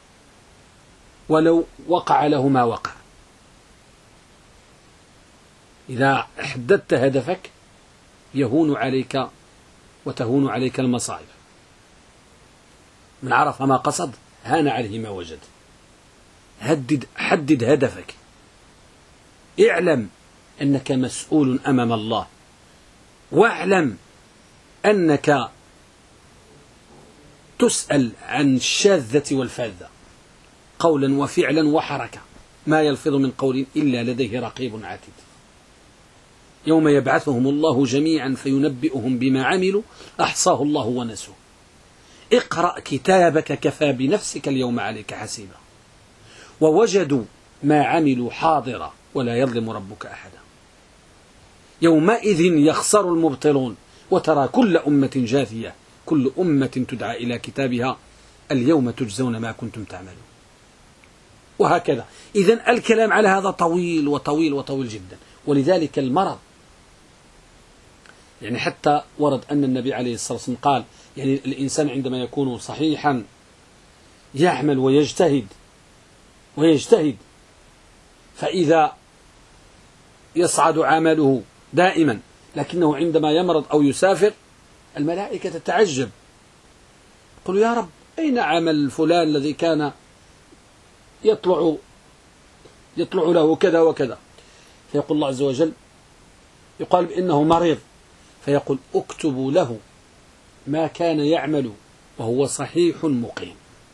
ولو وقع له ما وقع. إذا حددت هدفك يهون عليك وتهون عليك المصائب. من عرف ما قصد هان عليه ما وجد. حدد هدفك، اعلم أنك مسؤول أمام الله، واعلم أنك تسأل عن الشاذة والفاذة قولا وفعلا وحركة، ما يلفظ من قول إلا لديه رقيب عاتد. يوم يبعثهم الله جميعا فينبئهم بما عملوا أحصاه الله ونسوه. اقرأ كتابك كفى بنفسك اليوم عليك حسيبا، ووجدوا ما عملوا حاضرا ولا يظلم ربك أحدا. يومئذ يخسر المبطلون وترى كل أمة جاثية، كل أمة تدعى إلى كتابها اليوم تجزون ما كنتم تعملون. وهكذا. إذن الكلام على هذا طويل وطويل وطويل جدا. ولذلك المرض، يعني حتى ورد أن النبي عليه الصلاة والسلام قال يعني الإنسان عندما يكون صحيحا يعمل ويجتهد فإذا يصعد عمله دائما، لكنه عندما يمرض أو يسافر الملائكة تتعجب، يقول يا رب أين عمل فلان الذي كان يطلع له كذا وكذا؟ فيقول الله عز وجل، يقال بأنه مريض، فيقول اكتبوا له ما كان يعمل وهو صحيح مقيم.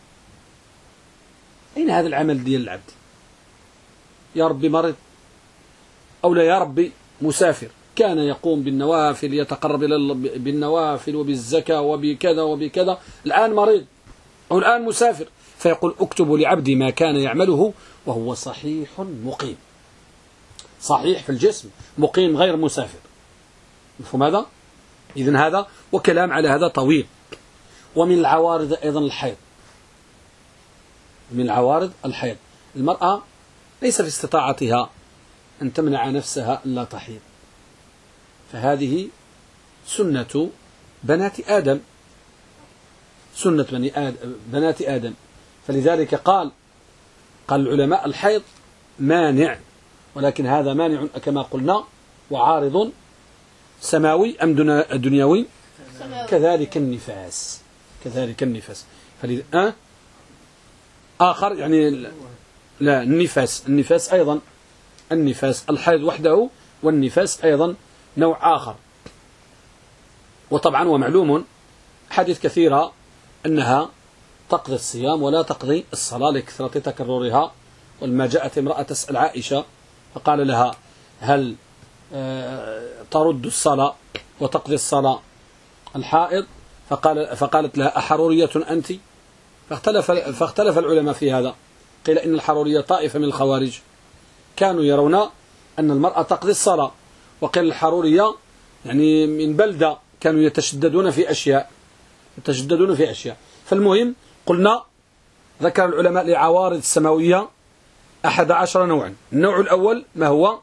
أين هذا العمل ديال العبد؟ يا ربي مريض، أو لا يا ربي مسافر، كان يقوم بالنوافل، يتقرب بالنوافل وبالزكاة وبكذا وبكذا، الآن مريض أو الآن مسافر، فيقول اكتب لعبدي ما كان يعمله وهو صحيح مقيم، صحيح في الجسم مقيم غير مسافر. مفهوم هذا؟ إذن هذا وكلام على هذا طويل. ومن العوارض أيضا الحيض، من العوارض الحيض، المرأة ليس في استطاعتها أن تمنع نفسها لا تحيض، فهذه سنة بنات آدم، سنة بنات آدم. فلذلك قال العلماء الحيض مانع، ولكن هذا مانع كما قلنا وعارض سماوي أم دنيوي؟ كذلك النفاس، كذلك النفاس. آخر يعني لا، النفاس أيضا، النفاس الحيض وحده والنفاس أيضا نوع آخر. وطبعا ومعلوم حديث كثيرة أنها تقضي الصيام ولا تقضي الصلاة لكثرة تكررها. ولما جاءت امرأة تسأل عائشة فقال لها هل ترد الصلاة وتقضي الصلاة الحائض؟ فقالت لها أحرورية أنت؟ فاختلف العلماء في هذا. قيل إن الحرورية طائفة من الخوارج كانوا يرون أن المرأة تقضي الصلاة، وقيل الحرورية يعني من بلدة كانوا يتشددون في أشياء، فالمهم قلنا ذكر العلماء لعوارض السماوية 11 نوعا. النوع الأول ما هو؟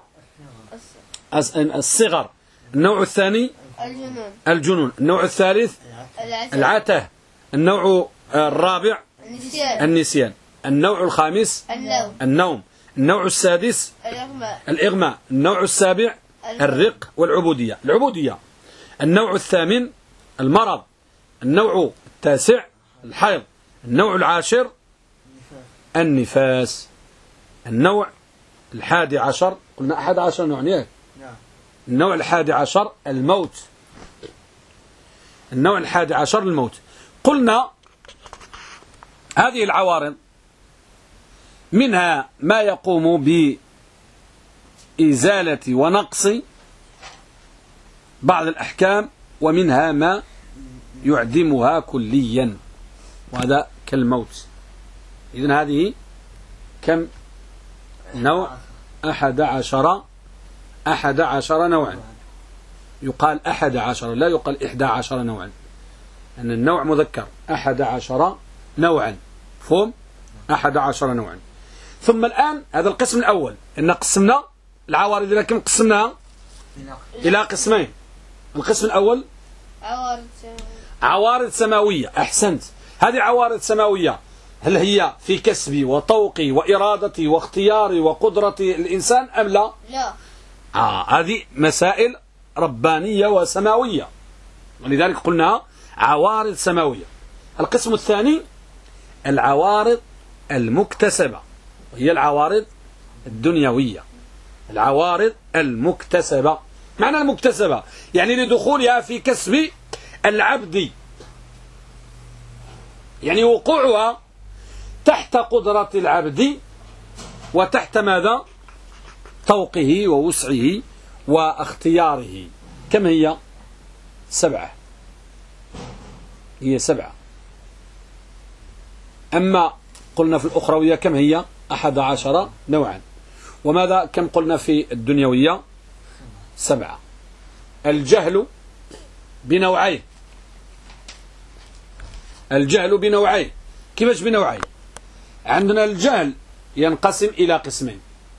الصغر. النوع الثاني الجنون. النوع الثالث العته. النوع الرابع النسيان. النوع الخامس النوم. النوع السادس الإغماء. النوع السابع الرق والعبودية، النوع الثامن المرض. النوع التاسع الحيض. النوع العاشر النفاس. النوع 11 قلنا 11 نوع. النوع 11 الموت. النوع 11 الموت. قلنا هذه العوارض منها ما يقوم بإزالة ونقص بعض الأحكام، ومنها ما يعدمها كليا، وهذا كالموت. إذن هذه كم نوع؟ 11 نوعا. يقال 11 لا يقال 11 نوعا، أن النوع مذكر. 11 نوعا، فهم؟ 11 نوعا. ثم الآن هذا القسم الأول، إن قسمنا العوارض، لكن قسمناها إلى قسمين. القسم الأول عوارض سماوية. أحسنت. هذه عوارض سماوية، هل هي في كسبي وطوقي وإرادتي واختياري وقدرة الإنسان أم لا؟ لا. هذه مسائل ربانية وسماوية، ولذلك قلنا عوارض سماوية. القسم الثاني العوارض المكتسبة، وهي العوارض الدنيوية. العوارض المكتسبة، معنى المكتسبة يعني لدخولها في كسب العبد، يعني وقوعها تحت قدرة العبد وتحت ماذا؟ طوقه ووسعه واختياره. كم هي؟ 7. هي 7. أما قلنا في الأخروية كم هي؟ 11 نوعا. وماذا كم قلنا في الدنيوية؟ 7. الجهل بنوعين. الجهل بنوعين. كيفاش بنوعين؟ عندنا الجهل ينقسم إلى قسمين: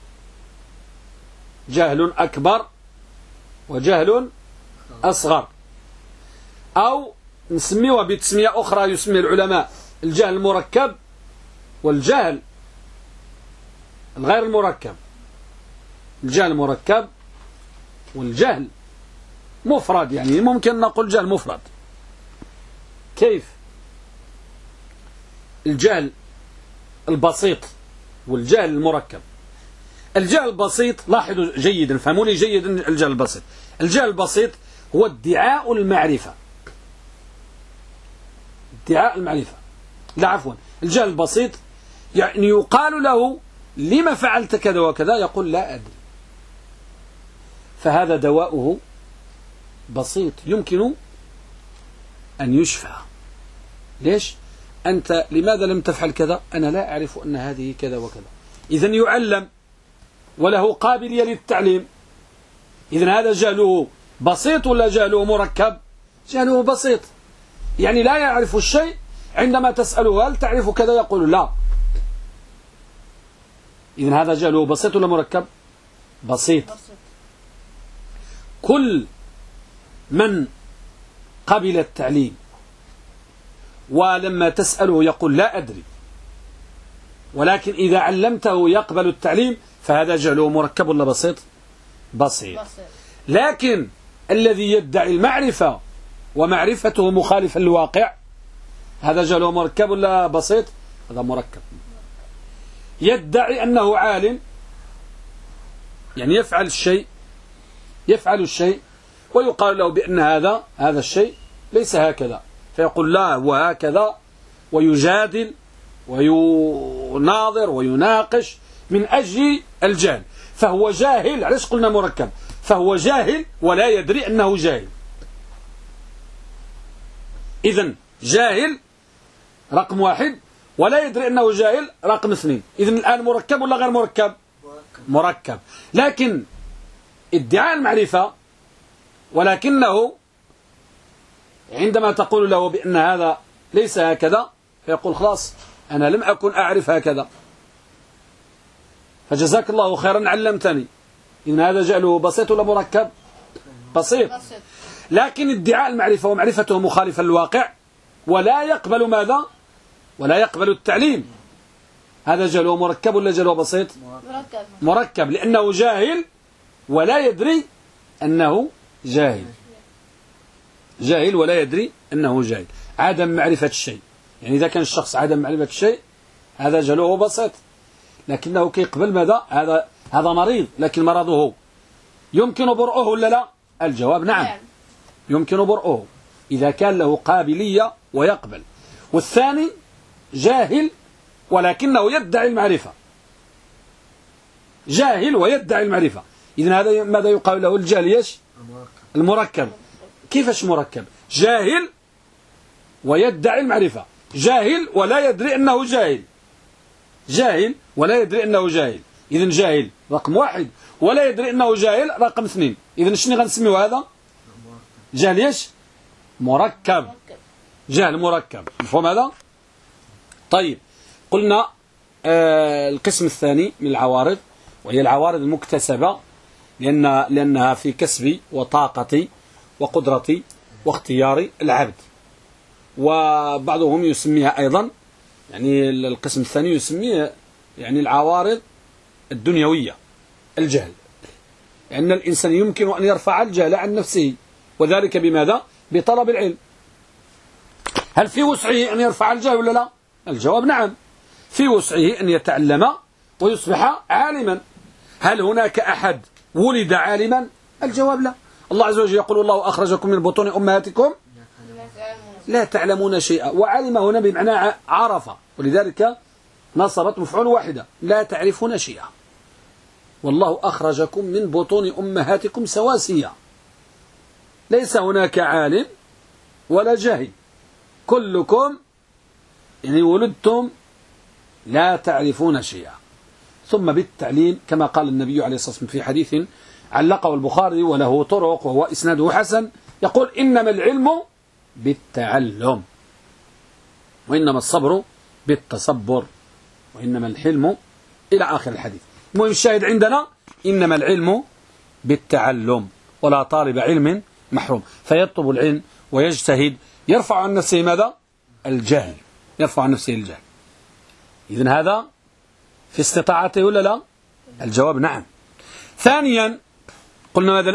جهل أكبر وجهل أصغر، أو نسميها بتسمية أخرى يسمي العلماء الجهل المركب والجهل الغير المركب. الجهل المركب والجهل مفرد، يعني ممكن نقول جهل مفرد. كيف؟ الجهل البسيط والجهل المركب. الجهل البسيط، لاحظوا جيدا، فهموني جيدا. الجهل البسيط، الجهل البسيط هو ادعاء المعرفة. ادعاء المعرفة، لا عفوا، الجهل البسيط يعني يقال له لما فعلت كذا وكذا، يقول لا أدري. فهذا دواؤه بسيط يمكن أن يشفى. ليش؟ أنت لماذا لم تفعل كذا؟ أنا لا أعرف أن هذه كذا وكذا. إذن يعلم وله قابلية للتعليم. إذن هذا جهله بسيط ولا جهله مركب؟ جهله بسيط، يعني لا يعرف الشيء، عندما تسأله هل تعرف كذا يقول لا. إذن هذا جهله بسيط ولا مركب؟ بسيط. كل من قبل التعليم ولما تسأله يقول لا أدري، ولكن إذا علمته يقبل التعليم، فهذا جهله مركب ولا بسيط؟ بسيط. لكن الذي يدعي المعرفة ومعرفته مخالفة للواقع، هذا جهله مركب ولا بسيط؟ هذا مركب. يدعي أنه عالم، يعني يفعل الشيء ويقال له بأن هذا الشيء ليس هكذا، فيقول لا وهكذا، ويجادل ويناظر ويناقش من أجل الجهل. فهو جاهل، علاش قلنا مركب؟ فهو جاهل ولا يدري أنه جاهل. إذن جاهل رقم 1 ولا يدري أنه جاهل رقم 2. إذن الآن مركب ولا غير مركب؟ مركب. لكن ادعاء المعرفة، ولكنه عندما تقول له بأن هذا ليس هكذا، فيقول خلاص أنا لم أكن أعرف هكذا، فجزاك الله خيرا علمتني. إن هذا جهله بسيط ولا مركب؟ بسيط. لكن ادعاء المعرفة ومعرفته مخالفة للواقع ولا يقبل ماذا؟ ولا يقبل التعليم، هذا جهله مركب ولا جهله بسيط؟ مركب، لأنه جاهل ولا يدري أنه جاهل. جاهل ولا يدري أنه جاهل. عدم معرفة الشيء، يعني إذا كان الشخص عدم معرفة الشيء هذا جهله بسيط، لكنه كيقبل ماذا؟ هذا مريض، لكن مرضه يمكن برؤه ولا لا؟ الجواب نعم، يمكن برؤه إذا كان له قابلية ويقبل. والثاني جاهل ولكنه يدعي المعرفة، جاهل ويدعي المعرفة. إذن هذا ماذا يقال له؟ الجهل يش؟ المركب. كيفاش مركب؟ جاهل ويدعي المعرفة، جاهل ولا يدري أنه جاهل، جاهل ولا يدري أنه جاهل. إذن جاهل رقم 1 ولا يدري أنه جاهل رقم 2. إذن شنو غنسميو هذا؟ جهل يش؟ مركب. جهل مركب. مفهوم هذا؟ طيب، قلنا القسم الثاني من العوارض، وهي العوارض المكتسبة، لأنها في كسبي وطاقتي وقدرتي واختيار العبد. وبعضهم يسميها أيضا، يعني القسم الثاني يسميه يعني العوارض الدنيوية، الجهل، لأن الإنسان يمكن أن يرفع الجهل عن نفسه، وذلك بماذا؟ بطلب العلم. هل في وسعه أن يرفع الجهل ولا لا؟ الجواب نعم، في وسعه أن يتعلم ويصبح عالما. هل هناك أحد ولد عالما؟ الجواب لا. الله عز وجل يقول الله أخرجكم من بطون أمهاتكم لا تعلمون شيئا، وعلم هنا بمعنى عرف، ولذلك نصبت مفعول واحدة، لا تعرفون شيئا. والله أخرجكم من بطون أمهاتكم سواسية، ليس هناك عالم ولا جاهل، كلكم يعني ولدتم لا تعرفون شيئا. ثم بالتعليم كما قال النبي عليه الصلاة والسلام في حديث علقه البخاري وله طرق وهو إسناده حسن، يقول إنما العلم بالتعلم، وإنما الصبر بالتصبر، وإنما الحلم إلى آخر الحديث. المهم الشاهد عندنا إنما العلم بالتعلم، ولا طالب علم محروم. فيطلب العلم ويجتهد، يرفع عن نفسه ماذا؟ الجهل، يرفع عن نفسه الجهل. إذن هذا في استطاعته ولا لا؟ الجواب نعم. ثانيا قلنا ماذا؟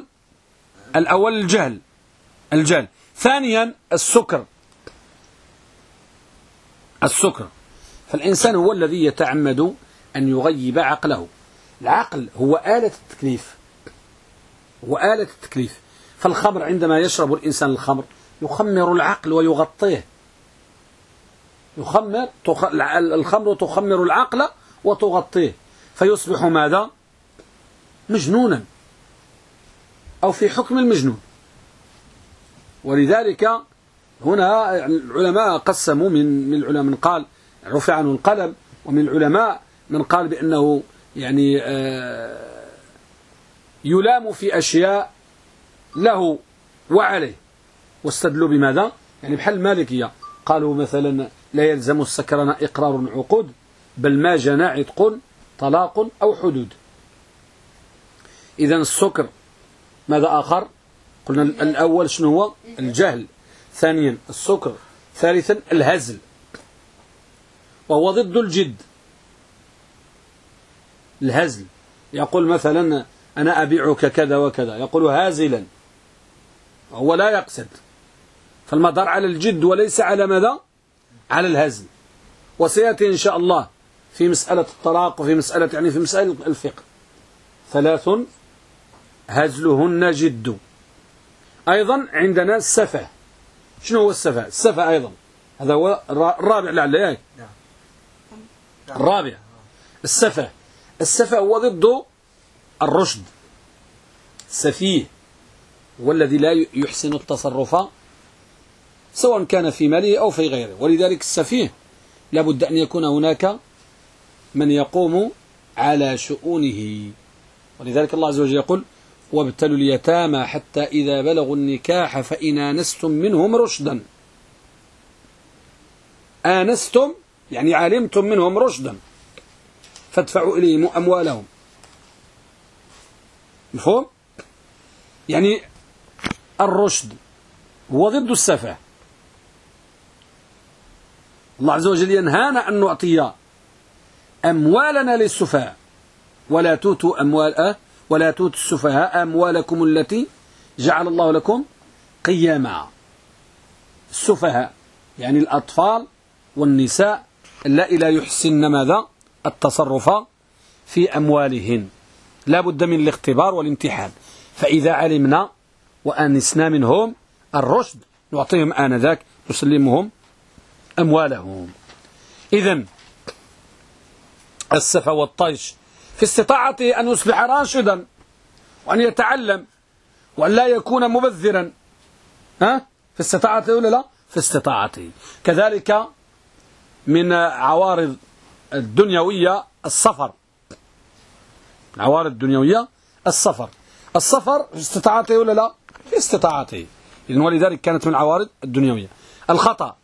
الأول الجهل. ثانيا السكر. فالإنسان هو الذي يتعمد أن يغيب عقله. العقل هو آلة التكليف، فالخمر عندما يشرب الإنسان الخمر يخمر العقل ويغطيه. الخمر تخمر العقل وتغطيه، فيصبح ماذا؟ مجنونا. أو في حكم المجنون. ولذلك هنا العلماء قسموا من العلماء من قال رفع عنه القلم، ومن العلماء من قال بأنه يعني يلام في أشياء له وعليه، واستدلوا بماذا؟ يعني بحال المالكية قالوا مثلا لا يلزم السكران إقرار عقود، بل ما جنى عتق طلاق أو حدود. إذن السكر ماذا آخر؟ قلنا الأول شنو هو؟ الجهل. ثانيا السكر. ثالثا الهزل، وهو ضد الجد. الهزل يقول مثلا أنا أبيعك كذا وكذا، يقول هازلا، هو لا يقصد، فالمدار على الجد وليس على ماذا؟ على الهزل. وسيأتي إن شاء الله في مسألة الطلاق وفي مسألة يعني في مسألة الفقه 3 هزلهن جد. أيضا عندنا السفه. شنو هو السفه؟ السفه أيضا هذا هو الرابع لعل الرابع. السفه. السفه هو ضد الرشد. السفيه هو الذي لا يحسن التصرف سواء كان في ماله أو في غيره. ولذلك السفيه لابد أن يكون هناك من يقوم على شؤونه. ولذلك الله عز وجل يقول وابتلوا اليتامى حتى إذا بلغوا النكاح فإن آنستم منهم رشدا. آنستم يعني علمتم منهم رشدا فادفعوا إليهم أموالهم. مفهوم؟ يعني الرشد هو ضد السفه. الله عز وجل ينهانا أن نعطي أموالنا للسفهاء، ولا توتوا السفهاء أموالكم التي جعل الله لكم قياما. السفهاء يعني الأطفال والنساء اللائي لا يحسن ماذا؟ التصرف في أموالهن. لا بد من الاختبار والامتحان. فإذا علمنا وأنسنا منهم الرشد نعطيهم آنذاك نسلمهم أموالهم. إذن السفه والطيش في استطاعته أن يصبح راشدا وأن يتعلم وأن لا يكون مبذرا. في استطاعته ولا لا؟ في استطاعته. كذلك من عوارض الدنيوية السفر. العوارض الدنيوية السفر. السفر في استطاعته ولا لا؟ في استطاعته. إذن ولذلك كانت من العوارض الدنيوية. الخطأ.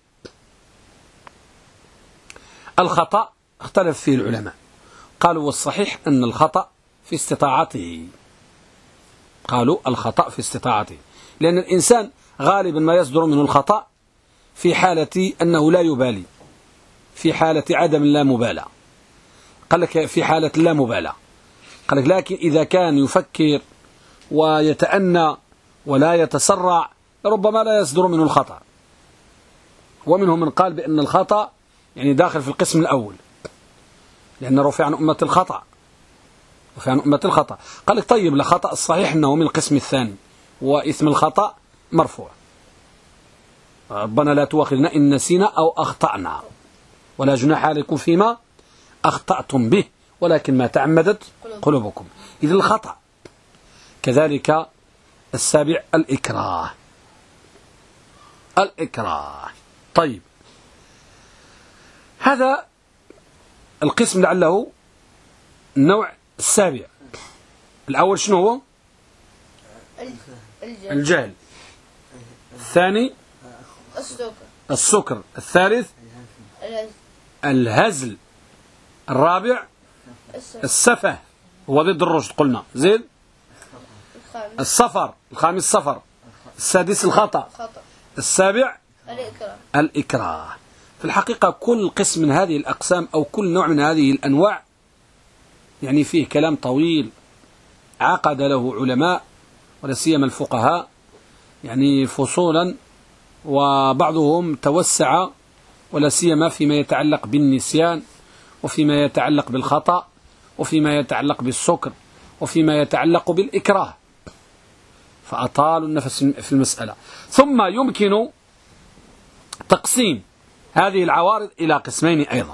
الخطأ اختلف فيه العلماء، قالوا والصحيح أن الخطأ في استطاعته. قالوا الخطأ في استطاعته، لأن الإنسان غالبا ما يصدر منه الخطأ في حالة أنه لا يبالي، في حالة عدم لا مبالاة. قال لك في حالة لا مبالاة، قال لك لكن إذا كان يفكر ويتأنى ولا يتسرع ربما لا يصدر منه الخطأ. ومنهم من قال بأن الخطأ يعني داخل في القسم الأول، لأن رفع عن أمة الخطأ. رفع عن أمة الخطأ. قال لك طيب الخطأ الصحيح أنه من القسم الثاني، وإثم الخطأ مرفوع. ربنا لا تؤاخذنا إن نسينا أو أخطأنا ولا جناح عليكم فيما أخطأتم به ولكن ما تعمدت قلوبكم. إذن الخطأ. كذلك السابع الإكراه. الإكراه. طيب هذا القسم لعله النوع السابع. الأول شنو هو؟ الجهل. الثاني السكر. الثالث الهزل. الرابع السفه هو ضد الرشد قلنا. زيد السفر. الخامس السفر. السادس الخطأ. السابع الإكراه. في الحقيقة كل قسم من هذه الأقسام أو كل نوع من هذه الأنواع يعني فيه كلام طويل عقد له علماء ولا سيما الفقهاء يعني فصولا، وبعضهم توسع ولا سيما فيما يتعلق بالنسيان وفيما يتعلق بالخطأ وفيما يتعلق بالسكر وفيما يتعلق بالإكراه، فأطالوا النفس في المسألة. ثم يمكن تقسيم هذه العوارض إلى قسمين أيضا.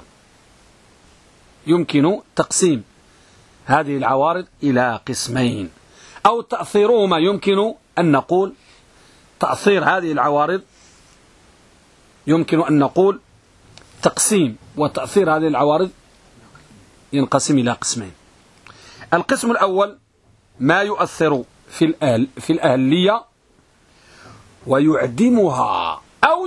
يمكن تقسيم هذه العوارض إلى قسمين. أو تأثيرهما يمكن أن نقول تأثير هذه العوارض يمكن أن نقول تقسيم وتأثير هذه العوارض ينقسم إلى قسمين. القسم الأول ما يؤثر في الأهلية ويعدمها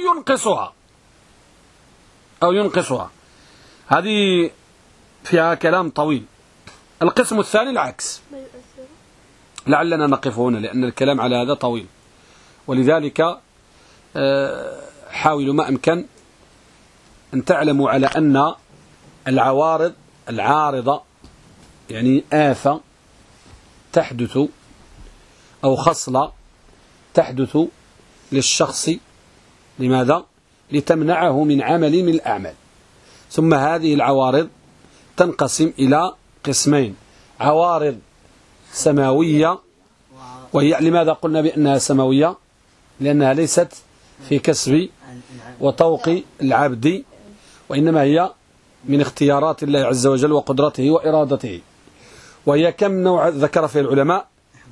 أو ينقصها هذه فيها كلام طويل. القسم الثاني العكس، لعلنا نقف هنا لأن الكلام على هذا طويل، ولذلك حاولوا ما أمكن أن تعلموا على أن العوارض العارضة يعني آفة تحدث أو خصلة تحدث للشخص، لماذا؟ لتمنعه من عمل من الأعمال. ثم هذه العوارض تنقسم إلى قسمين: عوارض سماوية، وهي لماذا قلنا بأنها سماوية؟ لأنها ليست في كسب وطوق العبد، وإنما هي من اختيارات الله عز وجل وقدرته وإرادته. وهي كم نوع ذكر فيه العلماء؟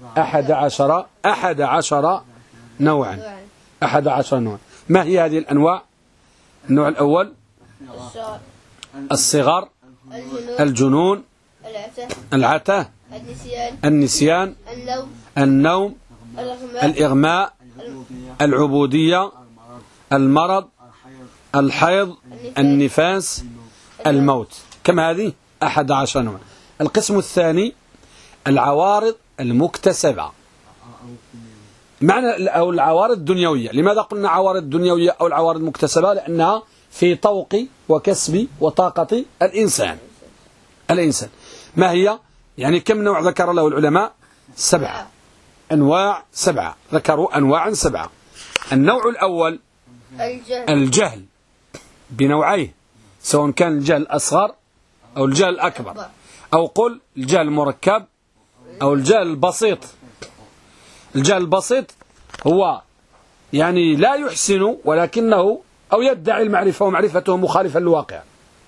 11 نوعا. 11 نوعا. ما هي هذه الأنواع؟ النوع الأول الصغر، الجنون، العته، النسيان، النوم، الإغماء، العبودية، المرض، الحيض، النفاس، الموت. كم هذه؟ 11 نوع. القسم الثاني العوارض المكتسبة، معنى أو العوارض الدنيوية. لماذا قلنا عوارض دنيوية أو العوارض المكتسبة؟ لأنها في طوق وكسب وطاقة الإنسان. ما هي؟ يعني كم نوع ذكر له العلماء؟ 7 أنواع. 7 ذكروا أنواعا 7. النوع الأول الجهل بنوعيه، سواء كان الجهل الأصغر أو الجهل الأكبر، أو قل الجهل المركب أو الجهل البسيط. الجهل البسيط هو يعني لا يحسن ولكنه أو يدعي المعرفة ومعرفته مخالفة للواقع.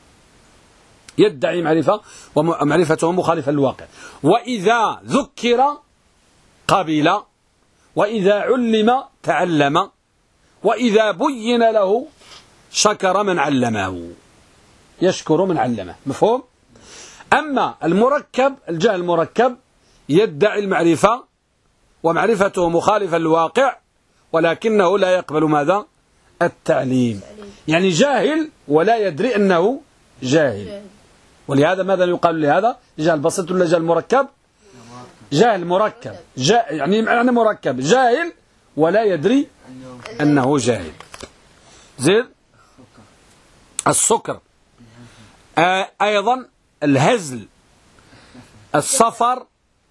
يدعي معرفة ومعرفته مخالفة للواقع. وإذا ذكر قبل، وإذا علم تعلم، وإذا بين له شكر من علمه، يشكر من علمه. مفهوم؟ أما المركب، الجهل المركب يدعي المعرفة ومعرفته مخالفة للواقع ولكنه لا يقبل ماذا؟ التعليم. يعني جاهل ولا يدري أنه جاهل. ولهذا ماذا يقال لهذا؟ جهل بسيط ولا جهل مركب؟ جاهل مركب. يعني معنى مركب جاهل ولا يدري أنه جاهل. زين السكر، أيضا الهزل، الصفر،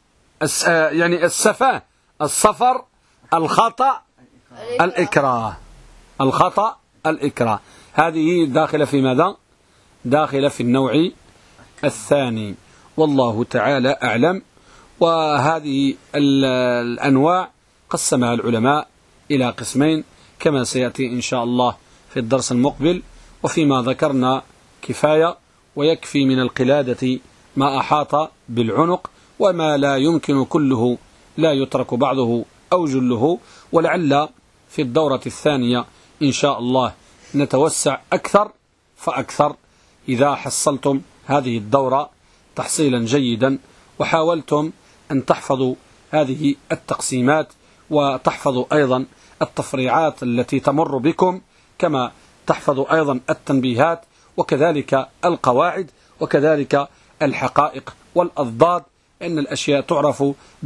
يعني السفاه، الصفر، الخطأ، الإكراه. الخطأ، الإكراه، هذه داخلة في ماذا؟ داخلة في النوع الثاني. والله تعالى أعلم. وهذه الأنواع قسمها العلماء إلى قسمين كما سيأتي إن شاء الله في الدرس المقبل. وفيما ذكرنا كفاية، ويكفي من القلادة ما أحاط بالعنق، وما لا يمكن كله لا يترك بعضه أو جله. ولعل في الدورة الثانية إن شاء الله نتوسع أكثر فأكثر إذا حصلتم هذه الدورة تحصيلا جيدا، وحاولتم أن تحفظوا هذه التقسيمات وتحفظوا أيضا التفريعات التي تمر بكم، كما تحفظوا أيضا التنبيهات وكذلك القواعد وكذلك الحقائق والأضداد. إن الأشياء تعرف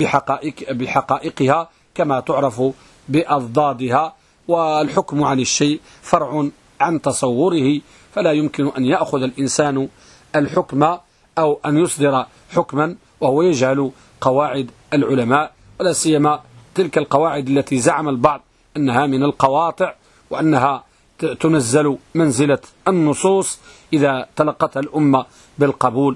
بحقائقها كما تعرف بأضدادها، والحكم عن الشيء فرع عن تصوره، فلا يمكن أن يأخذ الإنسان الحكم أو أن يصدر حكما وهو يجهل قواعد العلماء، ولا سيما تلك القواعد التي زعم البعض أنها من القواطع وأنها تنزل منزلة النصوص إذا تلقتها الأمة بالقبول.